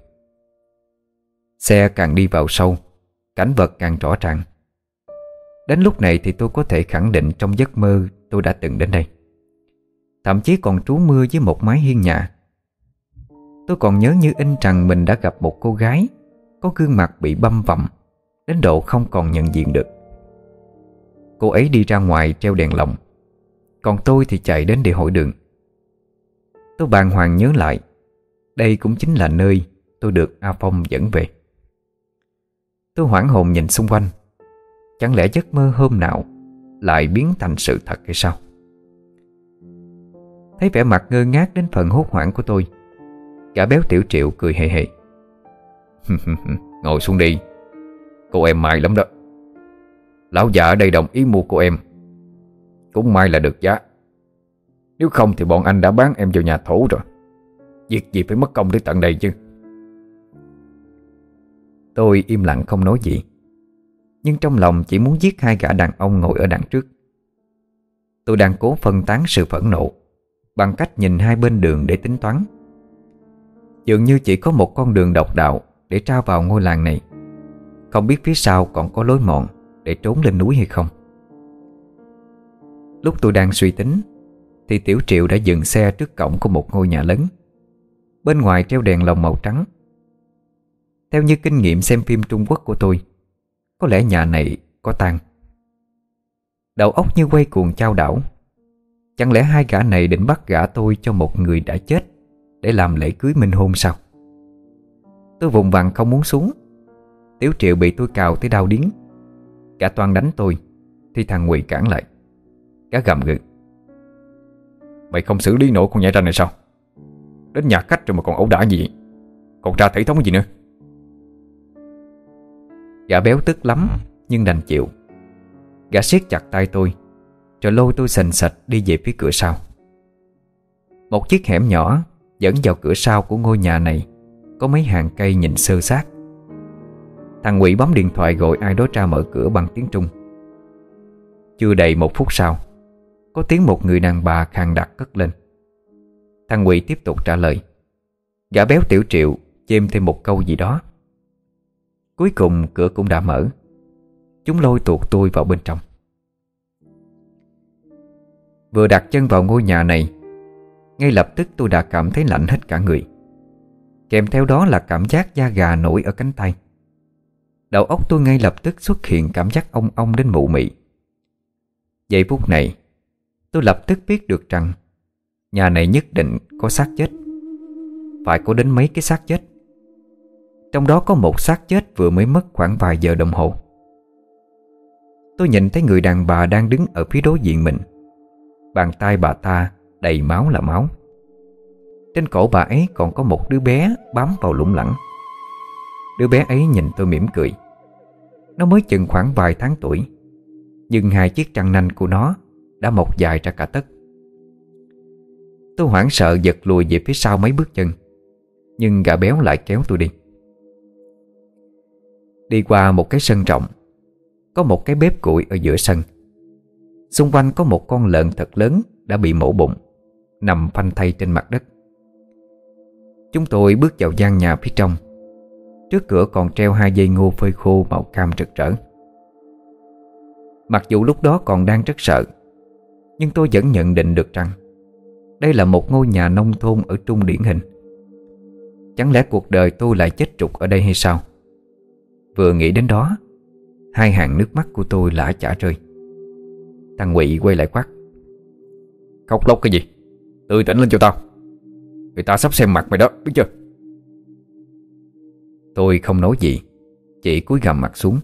Xe càng đi vào sâu, cảnh vật càng rõ ràng. Đến lúc này thì tôi có thể khẳng định trong giấc mơ tôi đã từng đến đây. Thậm chí còn trú mưa dưới một mái hiên nhà. Tôi còn nhớ như in rằng mình đã gặp một cô gái có gương mặt bị băm vằm đến độ không còn nhận diện được. Cô ấy đi ra ngoài treo đèn lồng, còn tôi thì chạy đến để hỏi đường. Tôi bàng hoàng nhớ lại, đây cũng chính là nơi tôi được A Phong dẫn về. Tôi hoảng hồn nhìn xung quanh. Chẳng lẽ giấc mơ hôm nào lại biến thành sự thật hay sao? Thấy vẻ mặt ngơ ngác đến phần hốt hoảng của tôi, Gã béo Tiểu Triệu cười hề hề. Ngồi xuống đi. Cô em may lắm đó. Lão già ở đây đồng ý mua cô em, cũng may là được giá. Nếu không thì bọn anh đã bán em vào nhà thổ rồi. Việc gì phải mất công tới tận đây chứ. Tôi im lặng không nói gì, nhưng trong lòng chỉ muốn giết hai gã đàn ông ngồi ở đằng trước. Tôi đang cố phân tán sự phẫn nộ bằng cách nhìn hai bên đường để tính toán. Dường như chỉ có một con đường độc đạo để tra vào ngôi làng này. Không biết phía sau còn có lối mòn để trốn lên núi hay không. Lúc tôi đang suy tính thì Tiểu Triệu đã dừng xe trước cổng của một ngôi nhà lớn. Bên ngoài treo đèn lồng màu trắng. Theo như kinh nghiệm xem phim Trung Quốc của tôi, có lẽ nhà này có tang. Đầu óc như quay cuồng chao đảo. Chẳng lẽ hai gã này định bắt gả tôi cho một người đã chết để làm lễ cưới minh hôn sao? Tôi vùng vằng không muốn xuống. Tiểu Triệu bị tôi cào tới đau điếng. Gã toan đánh tôi thì thằng Ngụy cản lại. Gã gầm gừ: Mày không xử lý nổi con nhãi ranh này sao? Đến nhà khách rồi mà còn ẩu đả gì? Còn ra thể thống gì nữa? Gã béo tức lắm nhưng đành chịu. Gã siết chặt tay tôi rồi lôi tôi sành sạch đi về phía cửa sau. Một chiếc hẻm nhỏ dẫn vào cửa sau của ngôi nhà này. Có mấy hàng cây nhìn sơ sát. Thằng Ngụy bấm điện thoại gọi ai đó ra mở cửa bằng tiếng Trung. Chưa đầy một phút sau, có tiếng một người đàn bà khàn đặc cất lên. Thằng Ngụy tiếp tục trả lời. Gã béo Tiểu Triệu chêm thêm một câu gì đó. Cuối cùng cửa cũng đã mở. Chúng lôi tuột tôi vào bên trong. Vừa đặt chân vào ngôi nhà này, ngay lập tức tôi đã cảm thấy lạnh hết cả người. Kèm theo đó là cảm giác da gà nổi ở cánh tay. Đầu óc tôi ngay lập tức xuất hiện cảm giác ong ong đến mụ mị. Giây phút này, tôi lập tức biết được rằng nhà này nhất định có xác chết. Phải có đến mấy cái xác chết. Trong đó có một xác chết vừa mới mất khoảng vài giờ đồng hồ. Tôi nhìn thấy người đàn bà đang đứng ở phía đối diện mình. Bàn tay bà ta đầy máu là máu. Trên cổ bà ấy còn có một đứa bé bám vào lủng lẳng. Đứa bé ấy nhìn tôi mỉm cười. Nó mới chừng khoảng vài tháng tuổi, nhưng hai chiếc răng nanh của nó đã mọc dài ra cả tấc. Tôi hoảng sợ giật lùi về phía sau mấy bước chân, nhưng gã béo lại kéo tôi đi. Đi qua một cái sân rộng, có một cái bếp củi ở giữa sân. Xung quanh có một con lợn thật lớn đã bị mổ bụng, nằm phanh thây trên mặt đất. Chúng tôi bước vào gian nhà phía trong. Trước cửa còn treo hai dây ngô phơi khô màu cam rực rỡ. Mặc dù lúc đó còn đang rất sợ, nhưng tôi vẫn nhận định được rằng đây là một ngôi nhà nông thôn ở Trung điển hình. Chẳng lẽ cuộc đời tôi lại chết trục ở đây hay sao? Vừa nghĩ đến đó, hai hàng nước mắt của tôi lã chả rơi. Thằng Ngụy quay lại quát: Khóc lóc cái gì? Tươi tỉnh lên cho tao. Người ta sắp xem mặt mày đó, biết chưa? Tôi không nói gì, chỉ cúi gằm mặt xuống.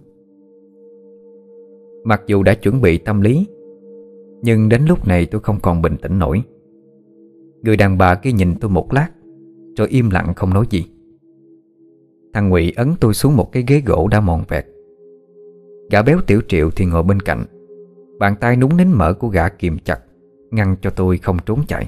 Mặc dù đã chuẩn bị tâm lý, nhưng đến lúc này tôi không còn bình tĩnh nổi. Người đàn bà kia nhìn tôi một lát rồi im lặng không nói gì. Thằng Ngụy ấn tôi xuống một cái ghế gỗ đã mòn vẹt. Gã béo Tiểu Triệu thì ngồi bên cạnh. Bàn tay núng nín mỡ của gã kìm chặt, ngăn cho tôi không trốn chạy.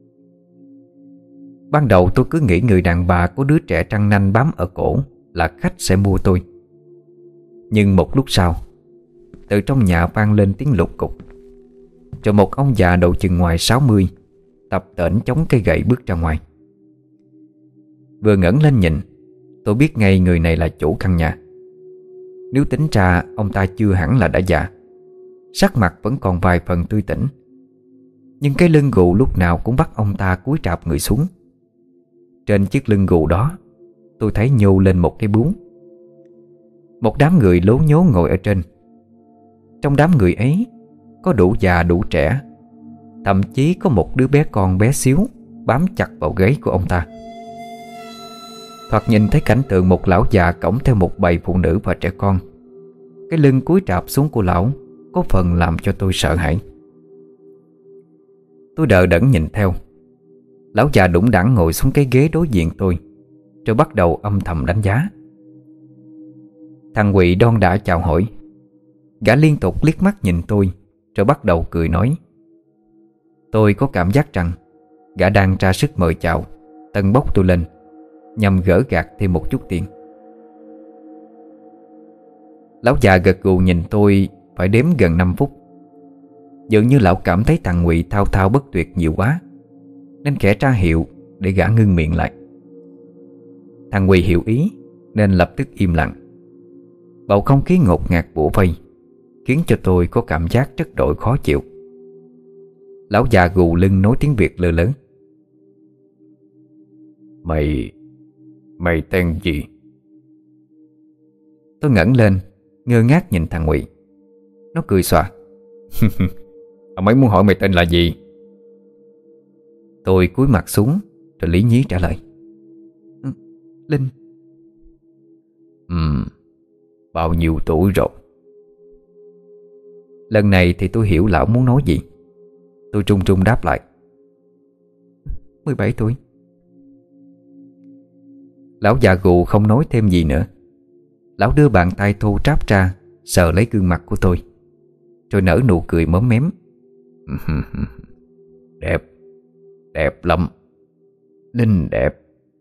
Ban đầu tôi cứ nghĩ người đàn bà có đứa trẻ răng nanh bám ở cổ là khách sẽ mua tôi. Nhưng một lúc sau, từ trong nhà vang lên tiếng lục cục. Rồi một ông già độ chừng ngoài sáu mươi tập tễnh chống cây gậy bước ra ngoài. Vừa ngẩng lên nhìn, tôi biết ngay người này là chủ căn nhà. Nếu tính ra ông ta chưa hẳn là đã già, sắc mặt vẫn còn vài phần tươi tỉnh, nhưng cái lưng gù lúc nào cũng bắt ông ta cúi rạp người xuống. Trên chiếc lưng gù đó, tôi thấy nhô lên một cái bướu. Một đám người lố nhố ngồi ở trên. Trong đám người ấy có đủ già đủ trẻ, thậm chí có một đứa bé con bé xíu bám chặt vào gáy của ông ta. Thoạt nhìn thấy cảnh tượng một lão già cõng theo một bầy phụ nữ và trẻ con. Cái lưng cúi rạp xuống của lão có phần làm cho tôi sợ hãi. Tôi đờ đẫn nhìn theo. Lão già đủng đẳng ngồi xuống cái ghế đối diện tôi, rồi bắt đầu âm thầm đánh giá. Thằng Quỵ đon đả chào hỏi. Gã liên tục liếc mắt nhìn tôi, rồi bắt đầu cười nói. Tôi có cảm giác rằng gã đang ra sức mời chào, tâng bốc tôi lên, nhằm gỡ gạt thêm một chút tiền. Lão già gật gù nhìn tôi phải đếm gần năm phút. Dường như lão cảm thấy thằng Ngụy thao thao bất tuyệt nhiều quá, nên khẽ ra hiệu để gã ngưng miệng lại. Thằng Ngụy hiểu ý nên lập tức im lặng. Bầu không khí ngột ngạt bủa vây khiến cho tôi có cảm giác rất đổi khó chịu. Lão già gù lưng nói tiếng Việt lơ lớn. Mày... Mày tên gì? Tôi ngẩng lên, ngơ ngác nhìn thằng Ngụy. Nó cười xòa. Ông ấy muốn hỏi mày tên là gì? Tôi cúi mặt xuống rồi lý nhí trả lời. Linh. Ừm, bao nhiêu tuổi rồi? Lần này thì tôi hiểu lão muốn nói gì. Tôi trung trung đáp lại. mười bảy tuổi. Lão già gù không nói thêm gì nữa. Lão đưa bàn tay thô ráp ra, sờ lấy gương mặt của tôi, rồi nở nụ cười móm mém. Đẹp, đẹp lắm. Linh đẹp.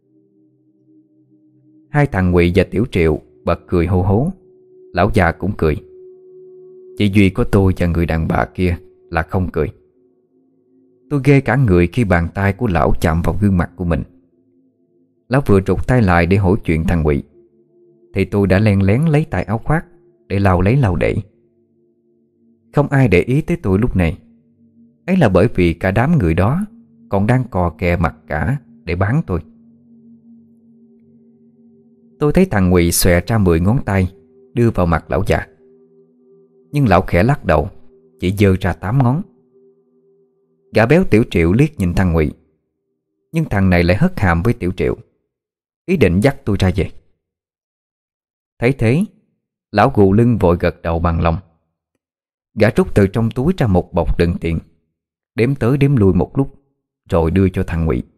Hai thằng Ngụy và Tiểu Triệu bật cười hô hố. Lão già cũng cười. Chỉ duy có tôi và người đàn bà kia là không cười. Tôi ghê cả người khi bàn tay của lão chạm vào gương mặt của mình. Lão vừa trục tay lại để hỏi chuyện thằng Ngụy, thì tôi đã len lén lấy tay áo khoác để lau lấy lau để. Không ai để ý tới tôi lúc này. Ấy là bởi vì cả đám người đó còn đang cò kè mặt cả để bán tôi. Tôi thấy thằng Ngụy xòe ra mười ngón tay đưa vào mặt lão già, nhưng lão khẽ lắc đầu, chỉ giơ ra tám ngón. Gã béo Tiểu Triệu liếc nhìn thằng Ngụy, nhưng thằng này lại hất hàm với Tiểu Triệu, ý định dắt tôi ra về. Thấy thế, lão gù lưng vội gật đầu bằng lòng. Gã rút từ trong túi ra một bọc đựng tiền, đếm tới đếm lui một lúc, rồi đưa cho thằng Ngụy.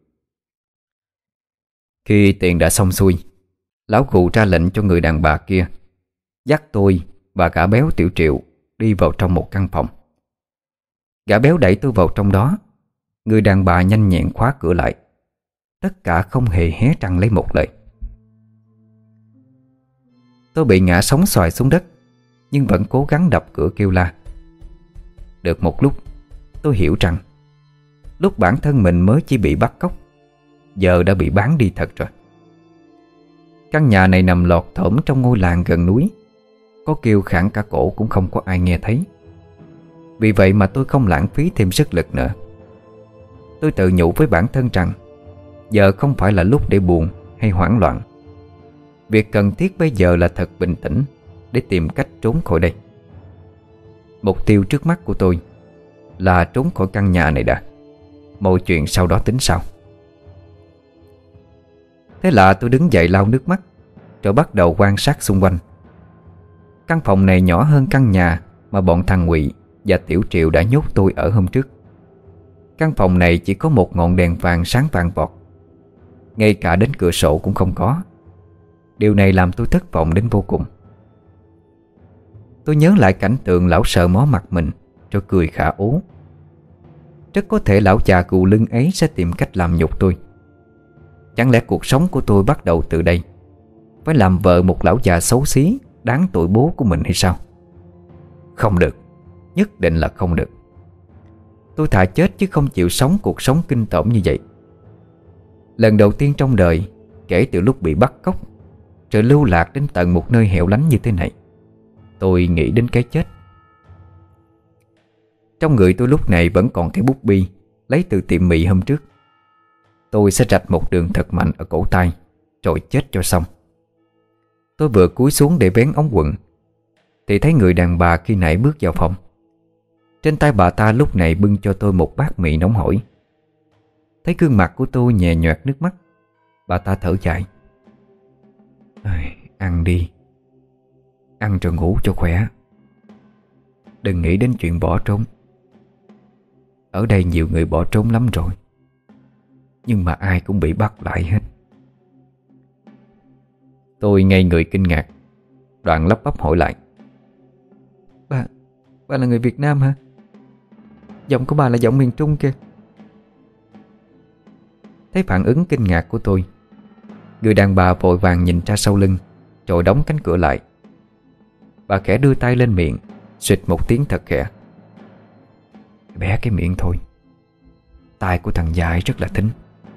Khi tiền đã xong xuôi, lão gù ra lệnh cho người đàn bà kia dắt tôi và gã béo Tiểu Triệu đi vào trong một căn phòng. Gã béo đẩy tôi vào trong đó. Người đàn bà nhanh nhẹn khóa cửa lại. Tất cả không hề hé răng lấy một lời. Tôi bị ngã sóng xoài xuống đất, nhưng vẫn cố gắng đập cửa kêu la. Được một lúc, tôi hiểu rằng lúc bản thân mình mới chỉ bị bắt cóc, giờ đã bị bán đi thật rồi. Căn nhà này nằm lọt thỏm trong ngôi làng gần núi, có kêu khản cả cổ cũng không có ai nghe thấy. Vì vậy mà tôi không lãng phí thêm sức lực nữa. Tôi tự nhủ với bản thân rằng giờ không phải là lúc để buồn hay hoảng loạn. Việc cần thiết bây giờ là thật bình tĩnh để tìm cách trốn khỏi đây. Mục tiêu trước mắt của tôi là trốn khỏi căn nhà này đã. Mọi chuyện sau đó tính sau. Thế là tôi đứng dậy lau nước mắt, rồi bắt đầu quan sát xung quanh. Căn phòng này nhỏ hơn căn nhà mà bọn thằng Ngụy và Tiểu Triệu đã nhốt tôi ở hôm trước. Căn phòng này chỉ có một ngọn đèn vàng sáng vàng vọt, ngay cả đến cửa sổ cũng không có. Điều này làm tôi thất vọng đến vô cùng. Tôi nhớ lại cảnh tượng lão sợ mó mặt mình rồi cười khả ố. Rất có thể lão già gù lưng ấy sẽ tìm cách làm nhục tôi. Chẳng lẽ cuộc sống của tôi bắt đầu từ đây, phải làm vợ một lão già xấu xí đáng tội bố của mình hay sao? Không được, nhất định là không được. Tôi thà chết chứ không chịu sống cuộc sống kinh tởm như vậy. Lần đầu tiên trong đời kể từ lúc bị bắt cóc rồi lưu lạc đến tận một nơi hẻo lánh như thế này, tôi nghĩ đến cái chết. Trong người tôi lúc này vẫn còn cái bút bi lấy từ tiệm mì hôm trước. Tôi sẽ rạch một đường thật mạnh ở cổ tay, rồi chết cho xong. Tôi vừa cúi xuống để vén ống quần thì thấy người đàn bà khi nãy bước vào phòng. Trên tay bà ta lúc này bưng cho tôi một bát mì nóng hổi. Thấy gương mặt của tôi nhè nhoẹt nước mắt, bà ta thở dài. Ăn đi, ăn rồi ngủ cho khỏe. Đừng nghĩ đến chuyện bỏ trốn. Ở đây nhiều người bỏ trốn lắm rồi. Nhưng mà ai cũng bị bắt lại hết. Tôi ngây người kinh ngạc, đoạn lắp bắp hỏi lại: Bà, bà là người Việt Nam hả? Giọng của bà là giọng miền Trung kìa. Thấy phản ứng kinh ngạc của tôi, người đàn bà vội vàng nhìn ra sau lưng, rồi đóng cánh cửa lại. Bà khẽ đưa tay lên miệng, xịt một tiếng thật khẽ. Bé cái miệng thôi, tai của thằng dại rất là thính.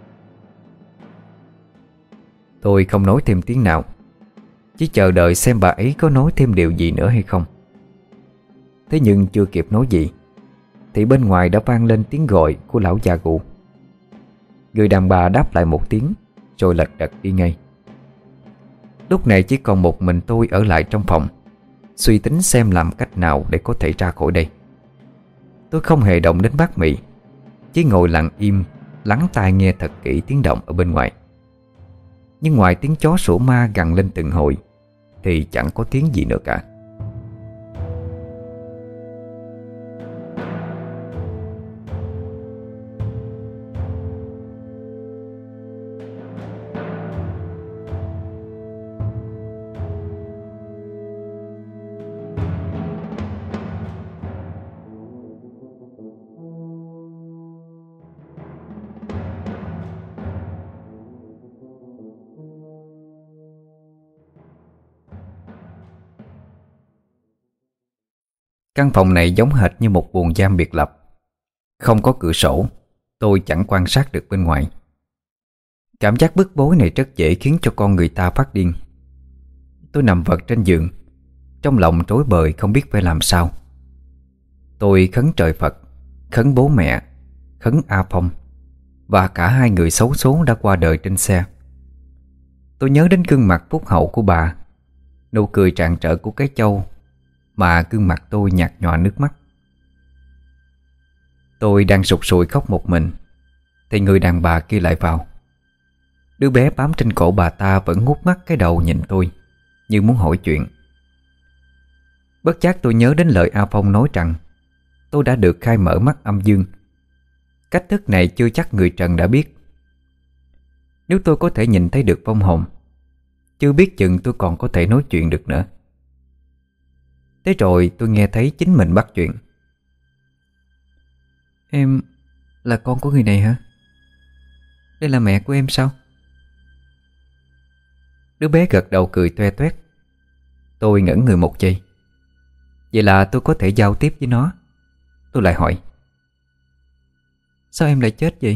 Tôi không nói thêm tiếng nào, chỉ chờ đợi xem bà ấy có nói thêm điều gì nữa hay không. Thế nhưng chưa kịp nói gì thì bên ngoài đã vang lên tiếng gọi của lão già gù. Người đàn bà đáp lại một tiếng rồi lật đật đi ngay. Lúc này chỉ còn một mình tôi ở lại trong phòng, suy tính xem làm cách nào để có thể ra khỏi đây. Tôi không hề động đến bát mì, chỉ ngồi lặng im, lắng tai nghe thật kỹ tiếng động ở bên ngoài. Nhưng ngoài tiếng chó sủa ma gằn lên từng hồi thì chẳng có tiếng gì nữa cả. Căn phòng này giống hệt như một buồng giam biệt lập. Không có cửa sổ, tôi chẳng quan sát được bên ngoài. Cảm giác bức bối này rất dễ khiến cho con người ta phát điên. Tôi nằm vật trên giường, trong lòng rối bời không biết phải làm sao. Tôi khấn trời Phật, khấn bố mẹ, khấn A Phong và cả hai người xấu số đã qua đời trên xe. Tôi nhớ đến gương mặt phúc hậu của bà, nụ cười rạng rỡ của cái Châu, mà gương mặt tôi nhạt nhòa nước mắt. Tôi đang sụt sùi khóc một mình thì người đàn bà kia lại vào. Đứa bé bám trên cổ bà ta vẫn ngút mắt cái đầu nhìn tôi, như muốn hỏi chuyện. Bất giác tôi nhớ đến lời A Phong nói rằng tôi đã được khai mở mắt âm dương. Cách thức này chưa chắc người trần đã biết. Nếu tôi có thể nhìn thấy được vong hồn, chưa biết chừng tôi còn có thể nói chuyện được nữa. Thế rồi tôi nghe thấy chính mình bắt chuyện. Em là con của người này hả? Đây là mẹ của em sao? Đứa bé gật đầu cười toe toét. Tôi ngẩn người một giây. Vậy là tôi có thể giao tiếp với nó. Tôi lại hỏi: Sao em lại chết vậy?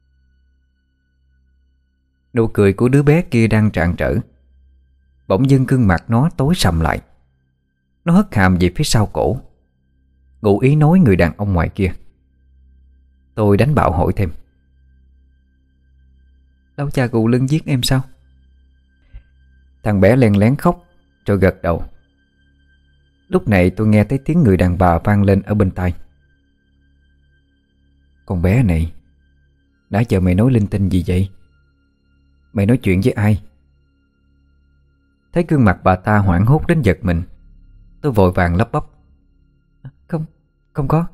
Nụ cười của đứa bé kia đang rạng rỡ, bỗng dưng gương mặt nó tối sầm lại. Nó hất hàm về phía sau cổ, ngụ ý nói người đàn ông ngoài kia. Tôi đánh bạo hỏi thêm: Lão cha gù lưng giết em sao? Thằng bé len lén khóc rồi gật đầu. Lúc này tôi nghe thấy tiếng người đàn bà vang lên ở bên tai: Con bé này, đã giờ mày nói linh tinh gì vậy? Mày nói chuyện với ai? Thấy gương mặt bà ta hoảng hốt đến giật mình, tôi vội vàng lắp bắp: Không, không có.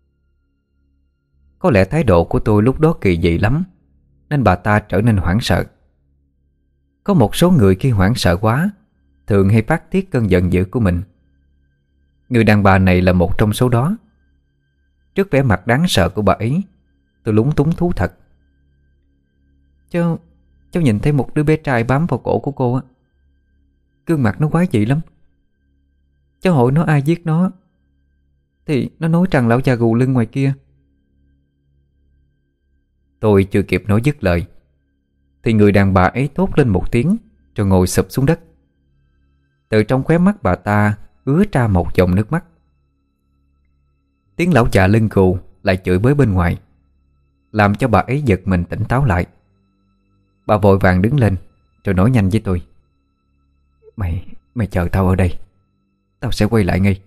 Có lẽ thái độ của tôi lúc đó kỳ dị lắm, nên bà ta trở nên hoảng sợ. Có một số người khi hoảng sợ quá thường hay phát tiết cơn giận dữ của mình. Người đàn bà này là một trong số đó. Trước vẻ mặt đáng sợ của bà ấy, tôi lúng túng thú thật: Cháu, cháu nhìn thấy một đứa bé trai bám vào cổ của cô á. Gương mặt nó quái dị lắm. Cháu hỏi nó ai giết nó thì nó nói rằng lão già gù lưng ngoài kia. Tôi chưa kịp nói dứt lời thì người đàn bà ấy thốt lên một tiếng rồi ngồi sụp xuống đất. Từ trong khóe mắt bà ta ứa ra một dòng nước mắt. Tiếng lão già lưng gù lại chửi bới bên ngoài, làm cho bà ấy giật mình tỉnh táo lại. Bà vội vàng đứng lên rồi nói nhanh với tôi: Mày, mày chờ tao ở đây, tao sẽ quay lại ngay.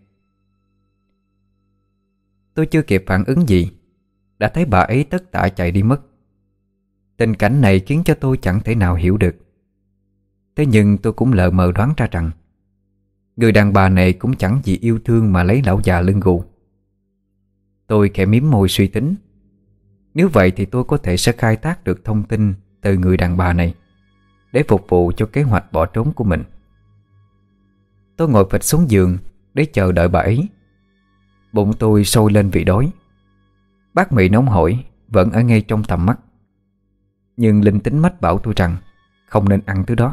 Tôi chưa kịp phản ứng gì đã thấy bà ấy tất tả chạy đi mất. Tình cảnh này khiến cho tôi chẳng thể nào hiểu được. Thế nhưng tôi cũng lờ mờ đoán ra rằng người đàn bà này cũng chẳng vì yêu thương mà lấy lão già lưng gù. Tôi khẽ mím môi suy tính. Nếu vậy thì tôi có thể sẽ khai thác được thông tin từ người đàn bà này để phục vụ cho kế hoạch bỏ trốn của mình. Tôi ngồi phịch xuống giường để chờ đợi bà ấy. Bụng tôi sôi lên vì đói. Bát mì nóng hổi vẫn ở ngay trong tầm mắt, nhưng linh tính mách bảo tôi rằng không nên ăn thứ đó.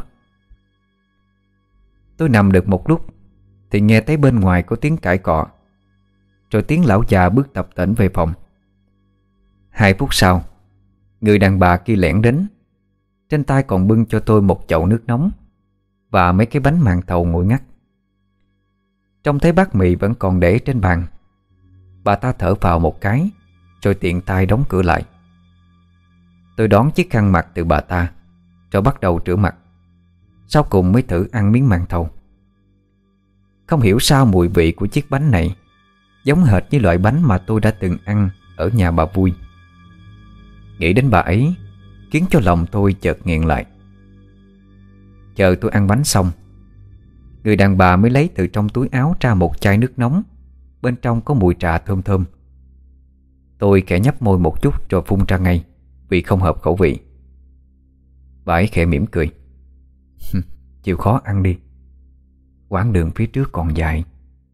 Tôi nằm được một lúc thì nghe thấy bên ngoài có tiếng cãi cọ, rồi tiếng lão già bước tập tễnh về phòng. Hai phút sau, người đàn bà kia lẻn đến, trên tay còn bưng cho tôi một chậu nước nóng và mấy cái bánh màn thầu nguội ngắt. Trông thấy bát mì vẫn còn để trên bàn, bà ta thở vào một cái rồi tiện tay đóng cửa lại. Tôi đón chiếc khăn mặt từ bà ta rồi bắt đầu rửa mặt. Sau cùng mới thử ăn miếng màn thầu. Không hiểu sao mùi vị của chiếc bánh này giống hệt như loại bánh mà tôi đã từng ăn ở nhà bà Vui. Nghĩ đến bà ấy khiến cho lòng tôi chợt nghẹn lại. Chờ tôi ăn bánh xong, người đàn bà mới lấy từ trong túi áo ra một chai nước nóng, bên trong có mùi trà thơm thơm. Tôi khẽ nhấp môi một chút rồi phun ra ngay vì không hợp khẩu vị. Bà ấy khẽ mỉm cười. Chịu khó ăn đi, quãng đường phía trước còn dài.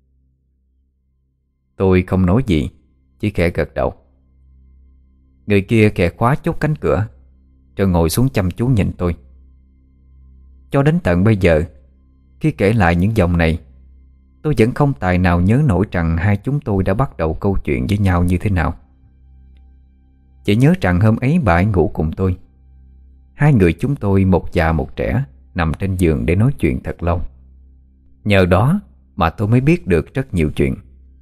Tôi không nói gì, chỉ khẽ gật đầu. Người kia khẽ khóa chốt cánh cửa rồi ngồi xuống chăm chú nhìn tôi. Cho đến tận bây giờ, khi kể lại những dòng này, tôi vẫn không tài nào nhớ nổi rằng hai chúng tôi đã bắt đầu câu chuyện với nhau như thế nào. Chỉ nhớ rằng hôm ấy bà ấy ngủ cùng tôi. Hai người chúng tôi, một già một trẻ, nằm trên giường để nói chuyện thật lâu. Nhờ đó mà tôi mới biết được rất nhiều chuyện.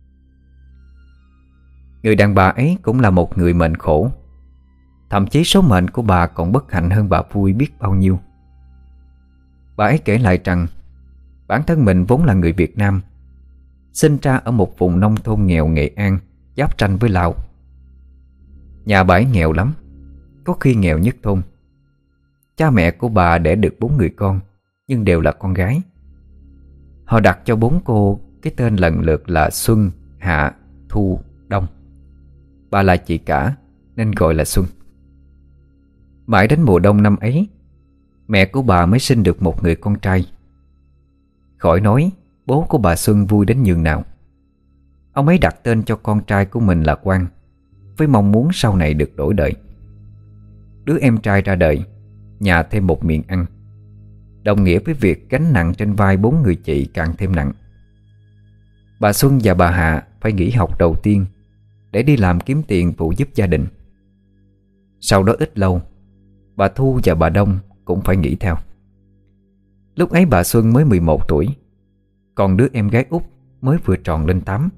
Người đàn bà ấy cũng là một người mệnh khổ. Thậm chí số mệnh của bà còn bất hạnh hơn bà Vui biết bao nhiêu. Bà ấy kể lại rằng bản thân mình vốn là người Việt Nam, sinh ra ở một vùng nông thôn nghèo Nghệ An, giáp ranh với Lào. Nhà bà ấy nghèo lắm, có khi nghèo nhất thôn. Cha mẹ của bà đẻ được bốn người con, nhưng đều là con gái. Họ đặt cho bốn cô cái tên lần lượt là Xuân, Hạ, Thu, Đông. Bà là chị cả nên gọi là Xuân. Mãi đến mùa đông năm ấy, mẹ của bà mới sinh được một người con trai. Khỏi nói bố của bà Xuân vui đến nhường nào. Ông ấy đặt tên cho con trai của mình là Quang, với mong muốn sau này được đổi đời. Đứa em trai ra đời, nhà thêm một miệng ăn, đồng nghĩa với việc gánh nặng trên vai bốn người chị càng thêm nặng. Bà Xuân và bà Hạ phải nghỉ học đầu tiên để đi làm kiếm tiền phụ giúp gia đình. Sau đó ít lâu, bà Thu và bà Đông cũng phải nghỉ theo. Lúc ấy bà Xuân mới mười một tuổi, còn đứa em gái út mới vừa tròn lên tám.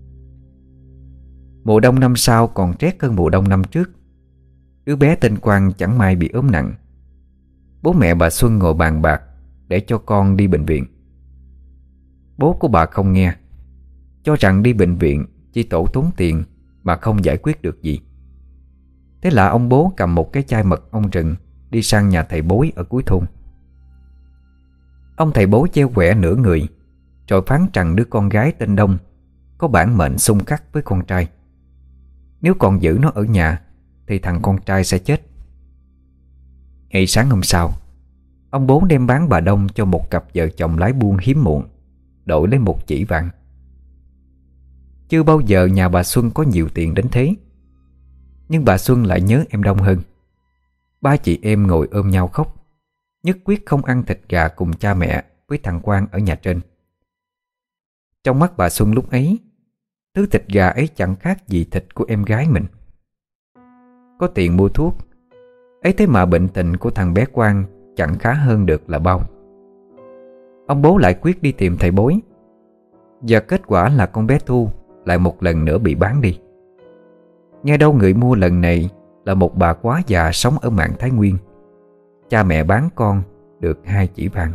Mùa đông năm sau còn rét hơn mùa đông năm trước. Đứa bé tên Quang chẳng may bị ốm nặng. Bố mẹ bà Xuân ngồi bàn bạc để cho con đi bệnh viện. Bố của bà không nghe, cho rằng đi bệnh viện chỉ tổ tốn tiền mà không giải quyết được gì. Thế là ông bố cầm một cái chai mật ong rừng đi sang nhà thầy bói ở cuối thôn. Ông thầy bói treo quẻ nửa người, rồi phán rằng đứa con gái tên Đông có bản mệnh xung khắc với con trai. Nếu còn giữ nó ở nhà thì thằng con trai sẽ chết. Ngày sáng hôm sau, ông bố đem bán bà Đông cho một cặp vợ chồng lái buôn hiếm muộn, đổi lấy một chỉ vàng. Chưa bao giờ nhà bà Xuân có nhiều tiền đến thế. Nhưng bà Xuân lại nhớ em Đông hơn. Ba chị em ngồi ôm nhau khóc, nhất quyết không ăn thịt gà cùng cha mẹ với thằng Quang ở nhà trên. Trong mắt bà Xuân lúc ấy, thứ thịt gà ấy chẳng khác gì thịt của em gái mình. Có tiền mua thuốc ấy, thế mà bệnh tình của thằng bé Quang chẳng khá hơn được là bao. Ông bố lại quyết đi tìm thầy bói, và kết quả là con bé Thu lại một lần nữa bị bán đi. Nghe đâu người mua lần này là một bà quá già sống ở mạn Thái Nguyên. Cha mẹ bán con được hai chỉ vàng.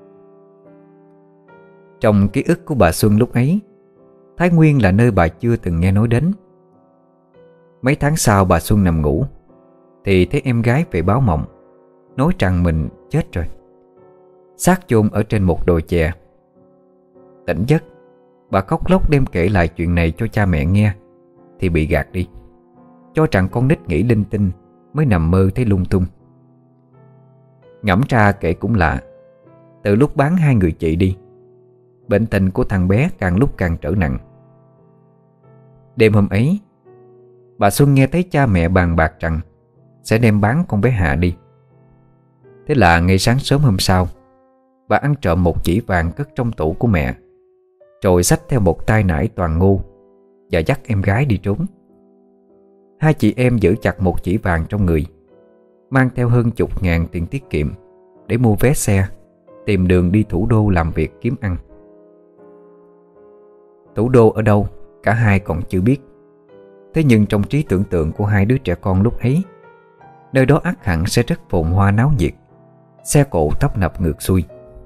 Trong ký ức của bà Xuân lúc ấy, Thái Nguyên là nơi bà chưa từng nghe nói đến. Mấy tháng sau bà Xuân nằm ngủ thì thấy em gái về báo mộng, nói rằng mình chết rồi, xác chôn ở trên một đồi chè. Tỉnh giấc, bà khóc lóc đem kể lại chuyện này cho cha mẹ nghe thì bị gạt đi. cho rằng con nít nghĩ linh tinh mới nằm mơ thấy lung tung. Ngẫm ra kể cũng lạ, từ lúc bán hai người chị đi, bệnh tình của thằng bé càng lúc càng trở nặng. Đêm hôm ấy, bà Xuân nghe thấy cha mẹ bàn bạc rằng sẽ đem bán con bé Hạ đi. Thế là ngay sáng sớm hôm sau, bà ăn trộm một chỉ vàng cất trong tủ của mẹ, rồi xách theo một tay nải toàn ngô và dắt em gái đi trốn. Hai chị em giữ chặt một chỉ vàng trong người, mang theo hơn chục ngàn tiền tiết kiệm để mua vé xe, tìm đường đi thủ đô làm việc kiếm ăn. Thủ đô ở đâu cả hai còn chưa biết. Thế nhưng trong trí tưởng tượng của hai đứa trẻ con lúc ấy, nơi đó ắt hẳn sẽ rất phồn hoa náo nhiệt, xe cộ tấp nập ngược xuôi.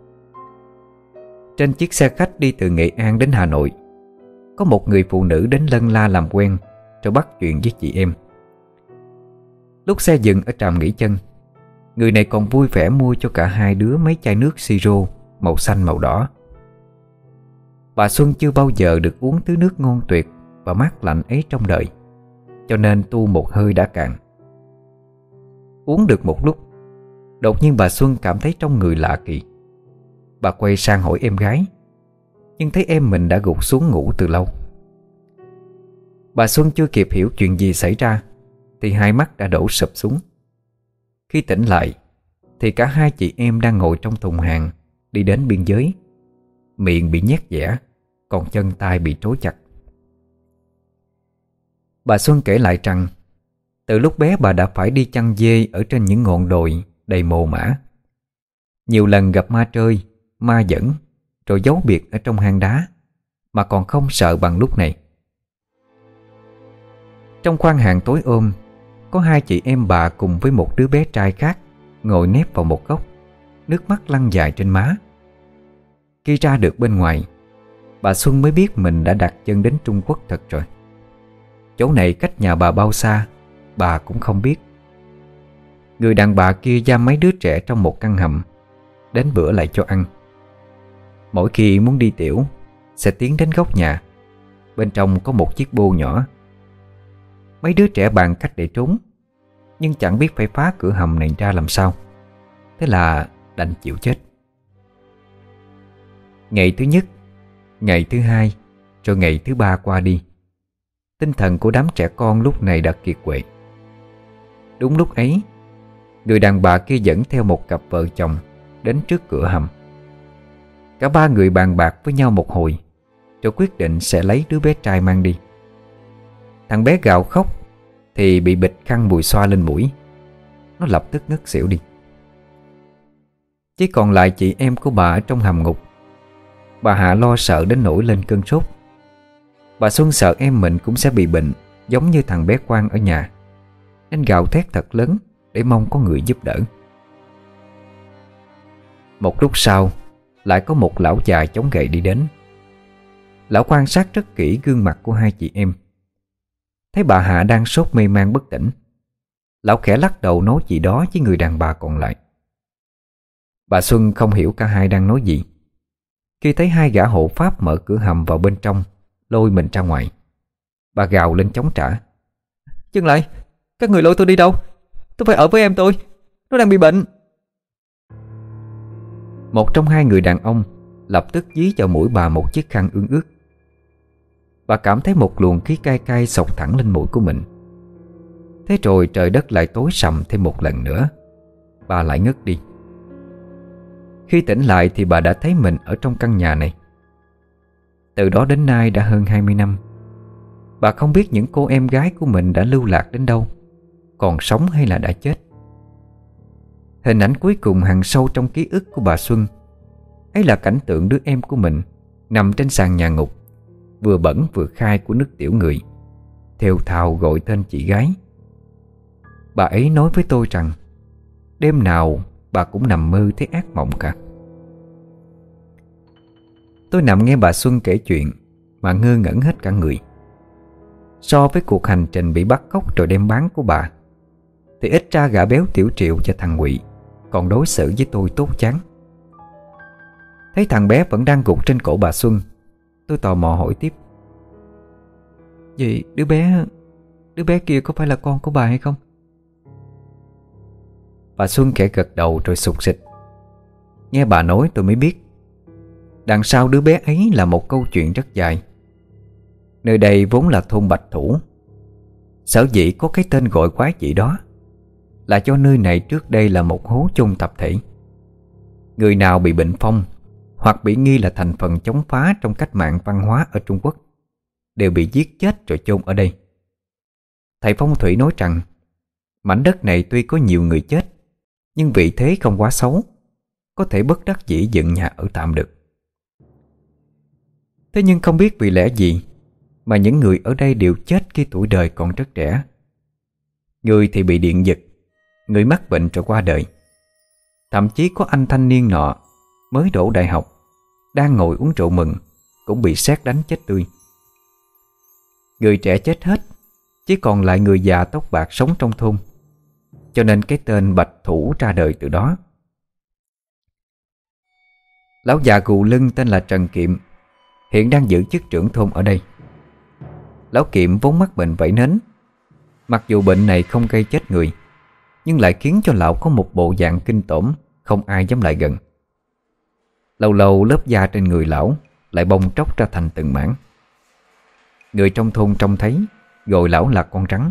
Trên chiếc xe khách đi từ Nghệ An đến Hà Nội, có một người phụ nữ đến lân la làm quen, rồi bắt chuyện với chị em. Lúc xe dừng ở trạm nghỉ chân, người này còn vui vẻ mua cho cả hai đứa mấy chai nước siro màu xanh màu đỏ. Bà Xuân chưa bao giờ được uống thứ nước ngon tuyệt và mát lạnh ấy trong đời, cho nên tu một hơi đã cạn. Uống được một lúc, đột nhiên bà Xuân cảm thấy trong người lạ kỳ. Bà quay sang hỏi em gái, nhưng thấy em mình đã gục xuống ngủ từ lâu. Bà Xuân chưa kịp hiểu chuyện gì xảy ra thì hai mắt đã đổ sụp xuống. Khi tỉnh lại thì cả hai chị em đang ngồi trong thùng hàng đi đến biên giới, miệng bị nhét dẻ, còn chân tay bị trói chặt. Bà Xuân kể lại rằng từ lúc bé bà đã phải đi chăn dê ở trên những ngọn đồi đầy mồ mả, nhiều lần gặp ma trơi, ma dẫn, rồi giấu biệt ở trong hang đá, mà còn không sợ bằng lúc này. Trong khoang hàng tối ôm, có hai chị em bà cùng với một đứa bé trai khác ngồi nép vào một góc, nước mắt lăn dài trên má. Khi ra được bên ngoài, bà Xuân mới biết mình đã đặt chân đến Trung Quốc thật rồi. Chỗ này cách nhà bà bao xa, bà cũng không biết. Người đàn bà kia giam mấy đứa trẻ trong một căn hầm, đến bữa lại cho ăn. Mỗi khi muốn đi tiểu, sẽ tiến đến góc nhà, bên trong có một chiếc bô nhỏ. Mấy đứa trẻ bàn cách để trốn, nhưng chẳng biết phải phá cửa hầm này ra làm sao. Thế là đành chịu chết. Ngày thứ nhất, ngày thứ hai, rồi ngày thứ ba qua đi. Tinh thần của đám trẻ con lúc này đã kiệt quệ. Đúng lúc ấy, người đàn bà kia dẫn theo một cặp vợ chồng đến trước cửa hầm. Cả ba người bàn bạc với nhau một hồi, rồi quyết định sẽ lấy đứa bé trai mang đi. Thằng bé gào khóc thì bị bịch khăn bùi xoa lên mũi. Nó lập tức ngất xỉu đi. Chỉ còn lại chị em của bà ở trong hầm ngục. Bà Hạ lo sợ đến nỗi lên cơn sốt. Bà Xuân sợ em mình cũng sẽ bị bệnh giống như thằng bé Quang ở nhà, nên gào thét thật lớn để mong có người giúp đỡ. Một lúc sau, lại có một lão già chống gậy đi đến. Lão quan sát rất kỹ gương mặt của hai chị em. Thấy bà Hạ đang sốt mê man bất tỉnh, lão khẽ lắc đầu nói gì đó với người đàn bà còn lại. Bà Xuân không hiểu cả hai đang nói gì. Khi thấy hai gã hộ pháp mở cửa hầm vào bên trong, lôi mình ra ngoài, bà gào lên chống trả. Dừng lại, các người lôi tôi đi đâu? Tôi phải ở với em tôi, nó đang bị bệnh. Một trong hai người đàn ông lập tức dí vào mũi bà một chiếc khăn ương ướt. Bà cảm thấy một luồng khí cay cay xộc thẳng lên mũi của mình. Thế rồi trời đất lại tối sầm thêm một lần nữa. Bà lại ngất đi. Khi tỉnh lại thì bà đã thấy mình ở trong căn nhà này. Từ đó đến nay đã hơn hai mươi năm. Bà không biết những cô em gái của mình đã lưu lạc đến đâu, còn sống hay là đã chết. Hình ảnh cuối cùng hằn sâu trong ký ức của bà Xuân ấy là cảnh tượng đứa em của mình nằm trên sàn nhà ngục, vừa bẩn vừa khai của nước tiểu người, thều thào gọi tên chị gái. Bà ấy nói với tôi rằng đêm nào bà cũng nằm mơ thấy ác mộng cả. Tôi nằm nghe bà Xuân kể chuyện mà ngơ ngẩn hết cả người. So với cuộc hành trình bị bắt cóc rồi đem bán của bà, thì ít ra gã béo Tiểu Triệu và thằng Ngụy còn đối xử với tôi tốt chán. Thấy thằng bé vẫn đang gục trên cổ bà Xuân, tôi tò mò hỏi tiếp. Vậy đứa bé Đứa bé kia có phải là con của bà hay không? Bà Xuân khẽ gật đầu rồi sụt sịt. Nghe bà nói tôi mới biết đằng sau đứa bé ấy là một câu chuyện rất dài. Nơi đây vốn là thôn Bạch Thủ. Sở dĩ có cái tên gọi quái dị đó là do nơi này trước đây là một hố chôn tập thể. Người nào bị bệnh phong hoặc bị nghi là thành phần chống phá trong cách mạng văn hóa ở Trung Quốc đều bị giết chết rồi chôn ở đây. Thầy phong thủy nói rằng mảnh đất này tuy có nhiều người chết, nhưng vị thế không quá xấu, có thể bất đắc dĩ dựng nhà ở tạm được. Thế nhưng không biết vì lẽ gì mà những người ở đây đều chết khi tuổi đời còn rất trẻ. Người thì bị điện giật, người mắc bệnh rồi qua đời. Thậm chí có anh thanh niên nọ mới đỗ đại học, đang ngồi uống rượu mừng, cũng bị sét đánh chết tươi. Người trẻ chết hết, chỉ còn lại người già tóc bạc sống trong thôn, cho nên cái tên Bạch Thủ ra đời từ đó. Lão già gù lưng tên là Trần Kiệm, hiện đang giữ chức trưởng thôn ở đây. Lão Kiệm vốn mắc bệnh vảy nến. Mặc dù bệnh này không gây chết người, nhưng lại khiến cho lão có một bộ dạng kinh tởm, không ai dám lại gần. Lâu lâu lớp da trên người lão lại bong tróc ra thành từng mảng. Người trong thôn trông thấy gọi lão là con rắn.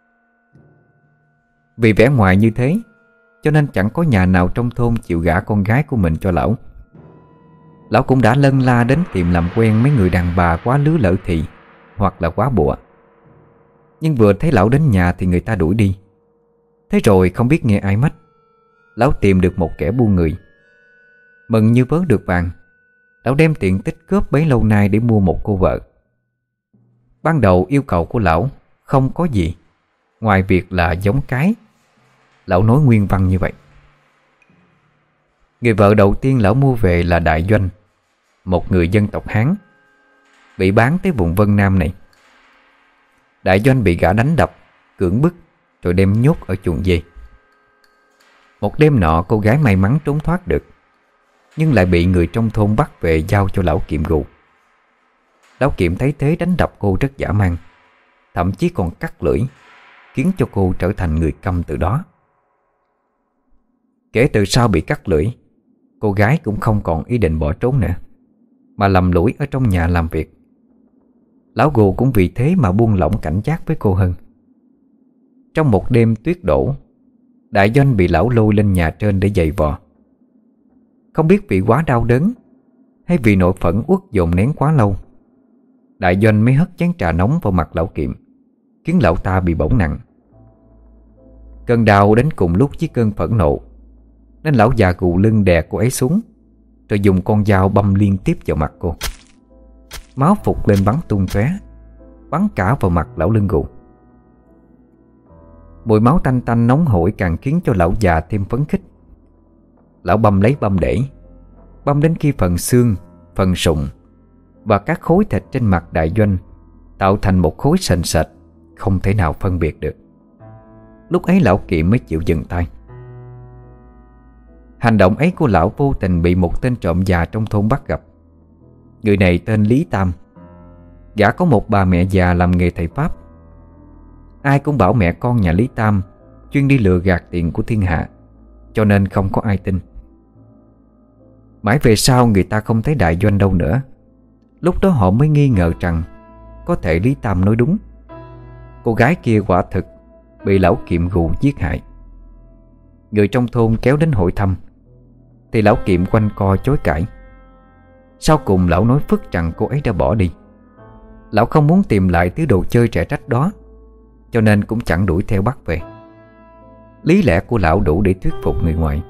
Vì vẻ ngoài như thế, cho nên chẳng có nhà nào trong thôn chịu gả con gái của mình cho lão. Lão cũng đã lân la đến tìm làm quen mấy người đàn bà quá lứa lỡ thị hoặc là quá bụa. Nhưng vừa thấy lão đến nhà thì người ta đuổi đi. Thế rồi không biết nghe ai mách, lão tìm được một kẻ buôn người. Mừng như vớ được vàng, lão đem tiền tích cóp bấy lâu nay để mua một cô vợ. Ban đầu yêu cầu của lão không có gì ngoài việc là giống cái. Lão nói nguyên văn như vậy. Người vợ đầu tiên lão mua về là Đại Doanh, một người dân tộc Hán, bị bán tới vùng Vân Nam này. Đại Doanh bị gã đánh đập, cưỡng bức, rồi đem nhốt ở chuồng dê. Một đêm nọ cô gái may mắn trốn thoát được, nhưng lại bị người trong thôn bắt về giao cho lão Kiệm gù. Lão Kiệm thấy thế đánh đập cô rất dã man, thậm chí còn cắt lưỡi, khiến cho cô trở thành người câm từ đó. Kể từ sau bị cắt lưỡi, cô gái cũng không còn ý định bỏ trốn nữa, mà lầm lũi ở trong nhà làm việc. Lão gù cũng vì thế mà buông lỏng cảnh giác với cô hơn. Trong một đêm tuyết đổ, Đại Doanh bị lão lôi lên nhà trên để giày vò. Không biết vì quá đau đớn hay vì nội phẫn uất dồn nén quá lâu, Đại Doanh mới hất chén trà nóng vào mặt lão Kiệm, khiến lão ta bị bỏng nặng. Cơn đau đến cùng lúc với cơn phẫn nộ, nên lão già gù lưng đè cô ấy xuống, rồi dùng con dao băm liên tiếp vào mặt cô. Máu phụt lên bắn tung tóe, bắn cả vào mặt lão lưng gù. Mùi máu tanh tanh nóng hổi càng khiến cho lão già thêm phấn khích. Lão băm lấy băm để, băm đến khi phần xương, phần sụn và các khối thịt trên mặt Đại Doanh tạo thành một khối sền sệt, không thể nào phân biệt được. Lúc ấy lão Kiệm mới chịu dừng tay. Hành động ấy của lão vô tình bị một tên trộm già trong thôn bắt gặp. Người này tên Lý Tam. Gã có một bà mẹ già làm nghề thầy Pháp. Ai cũng bảo mẹ con nhà Lý Tam chuyên đi lừa gạt tiền của thiên hạ, cho nên không có ai tin. Mãi về sau người ta không thấy Đại Doanh đâu nữa. Lúc đó họ mới nghi ngờ rằng có thể Lý Tam nói đúng. Cô gái kia quả thực bị lão Kiệm gù giết hại. Người trong thôn kéo đến hội thăm, thì lão Kiệm quanh co chối cãi. Sau cùng lão nói phức rằng cô ấy đã bỏ đi. Lão không muốn tìm lại thứ đồ chơi trẻ trách đó, cho nên cũng chẳng đuổi theo bắt về. Lý lẽ của lão đủ để thuyết phục người ngoài.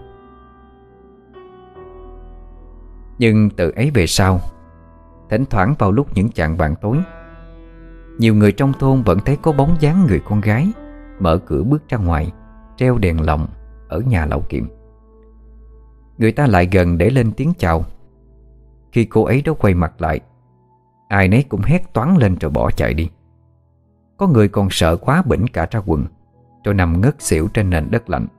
Nhưng từ ấy về sau, thỉnh thoảng vào lúc những chạng vạng tối, nhiều người trong thôn vẫn thấy có bóng dáng người con gái mở cửa bước ra ngoài, treo đèn lồng ở nhà lão Kiệm. Người ta lại gần để lên tiếng chào. Khi cô ấy đó quay mặt lại, ai nấy cũng hét toáng lên rồi bỏ chạy đi. Có người còn sợ quá bỉnh cả ra quần, rồi nằm ngất xỉu trên nền đất lạnh.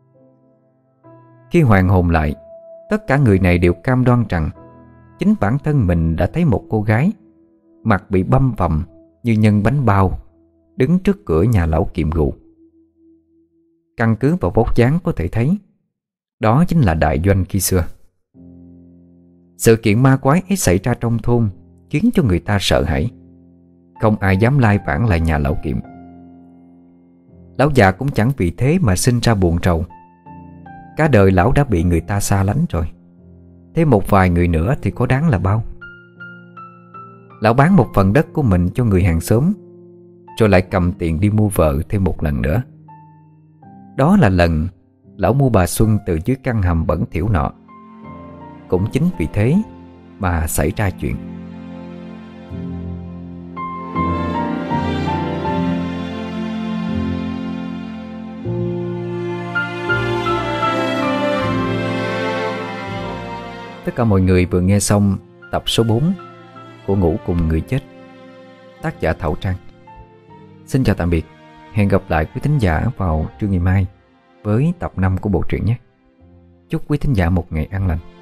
Khi hoàn hồn lại, tất cả người này đều cam đoan rằng chính bản thân mình đã thấy một cô gái, mặt bị băm vằm như nhân bánh bao, đứng trước cửa nhà lão kiệm gù. Căn cứ vào vóc dáng có thể thấy đó chính là đại doanh khi xưa. Sự kiện ma quái ấy xảy ra trong thôn khiến cho người ta sợ hãi. Không ai dám lai vãng lại nhà lão kiệm. Lão già cũng chẳng vì thế mà sinh ra buồn rầu. Cả đời lão đã bị người ta xa lánh rồi, thế một vài người nữa thì có đáng là bao. Lão bán một phần đất của mình cho người hàng xóm, rồi lại cầm tiền đi mua vợ thêm một lần nữa. Đó là lần lão mua bà Xuân từ dưới căn hầm bẩn thỉu nọ. Cũng chính vì thế mà xảy ra chuyện. Tất cả mọi người vừa nghe xong tập số bốn của Ngủ Cùng Người Chết, tác giả Thảo Trang. Xin chào tạm biệt. Hẹn gặp lại quý thính giả vào trưa ngày mai với tập năm của bộ truyện nhé. Chúc quý thính giả một ngày an lành.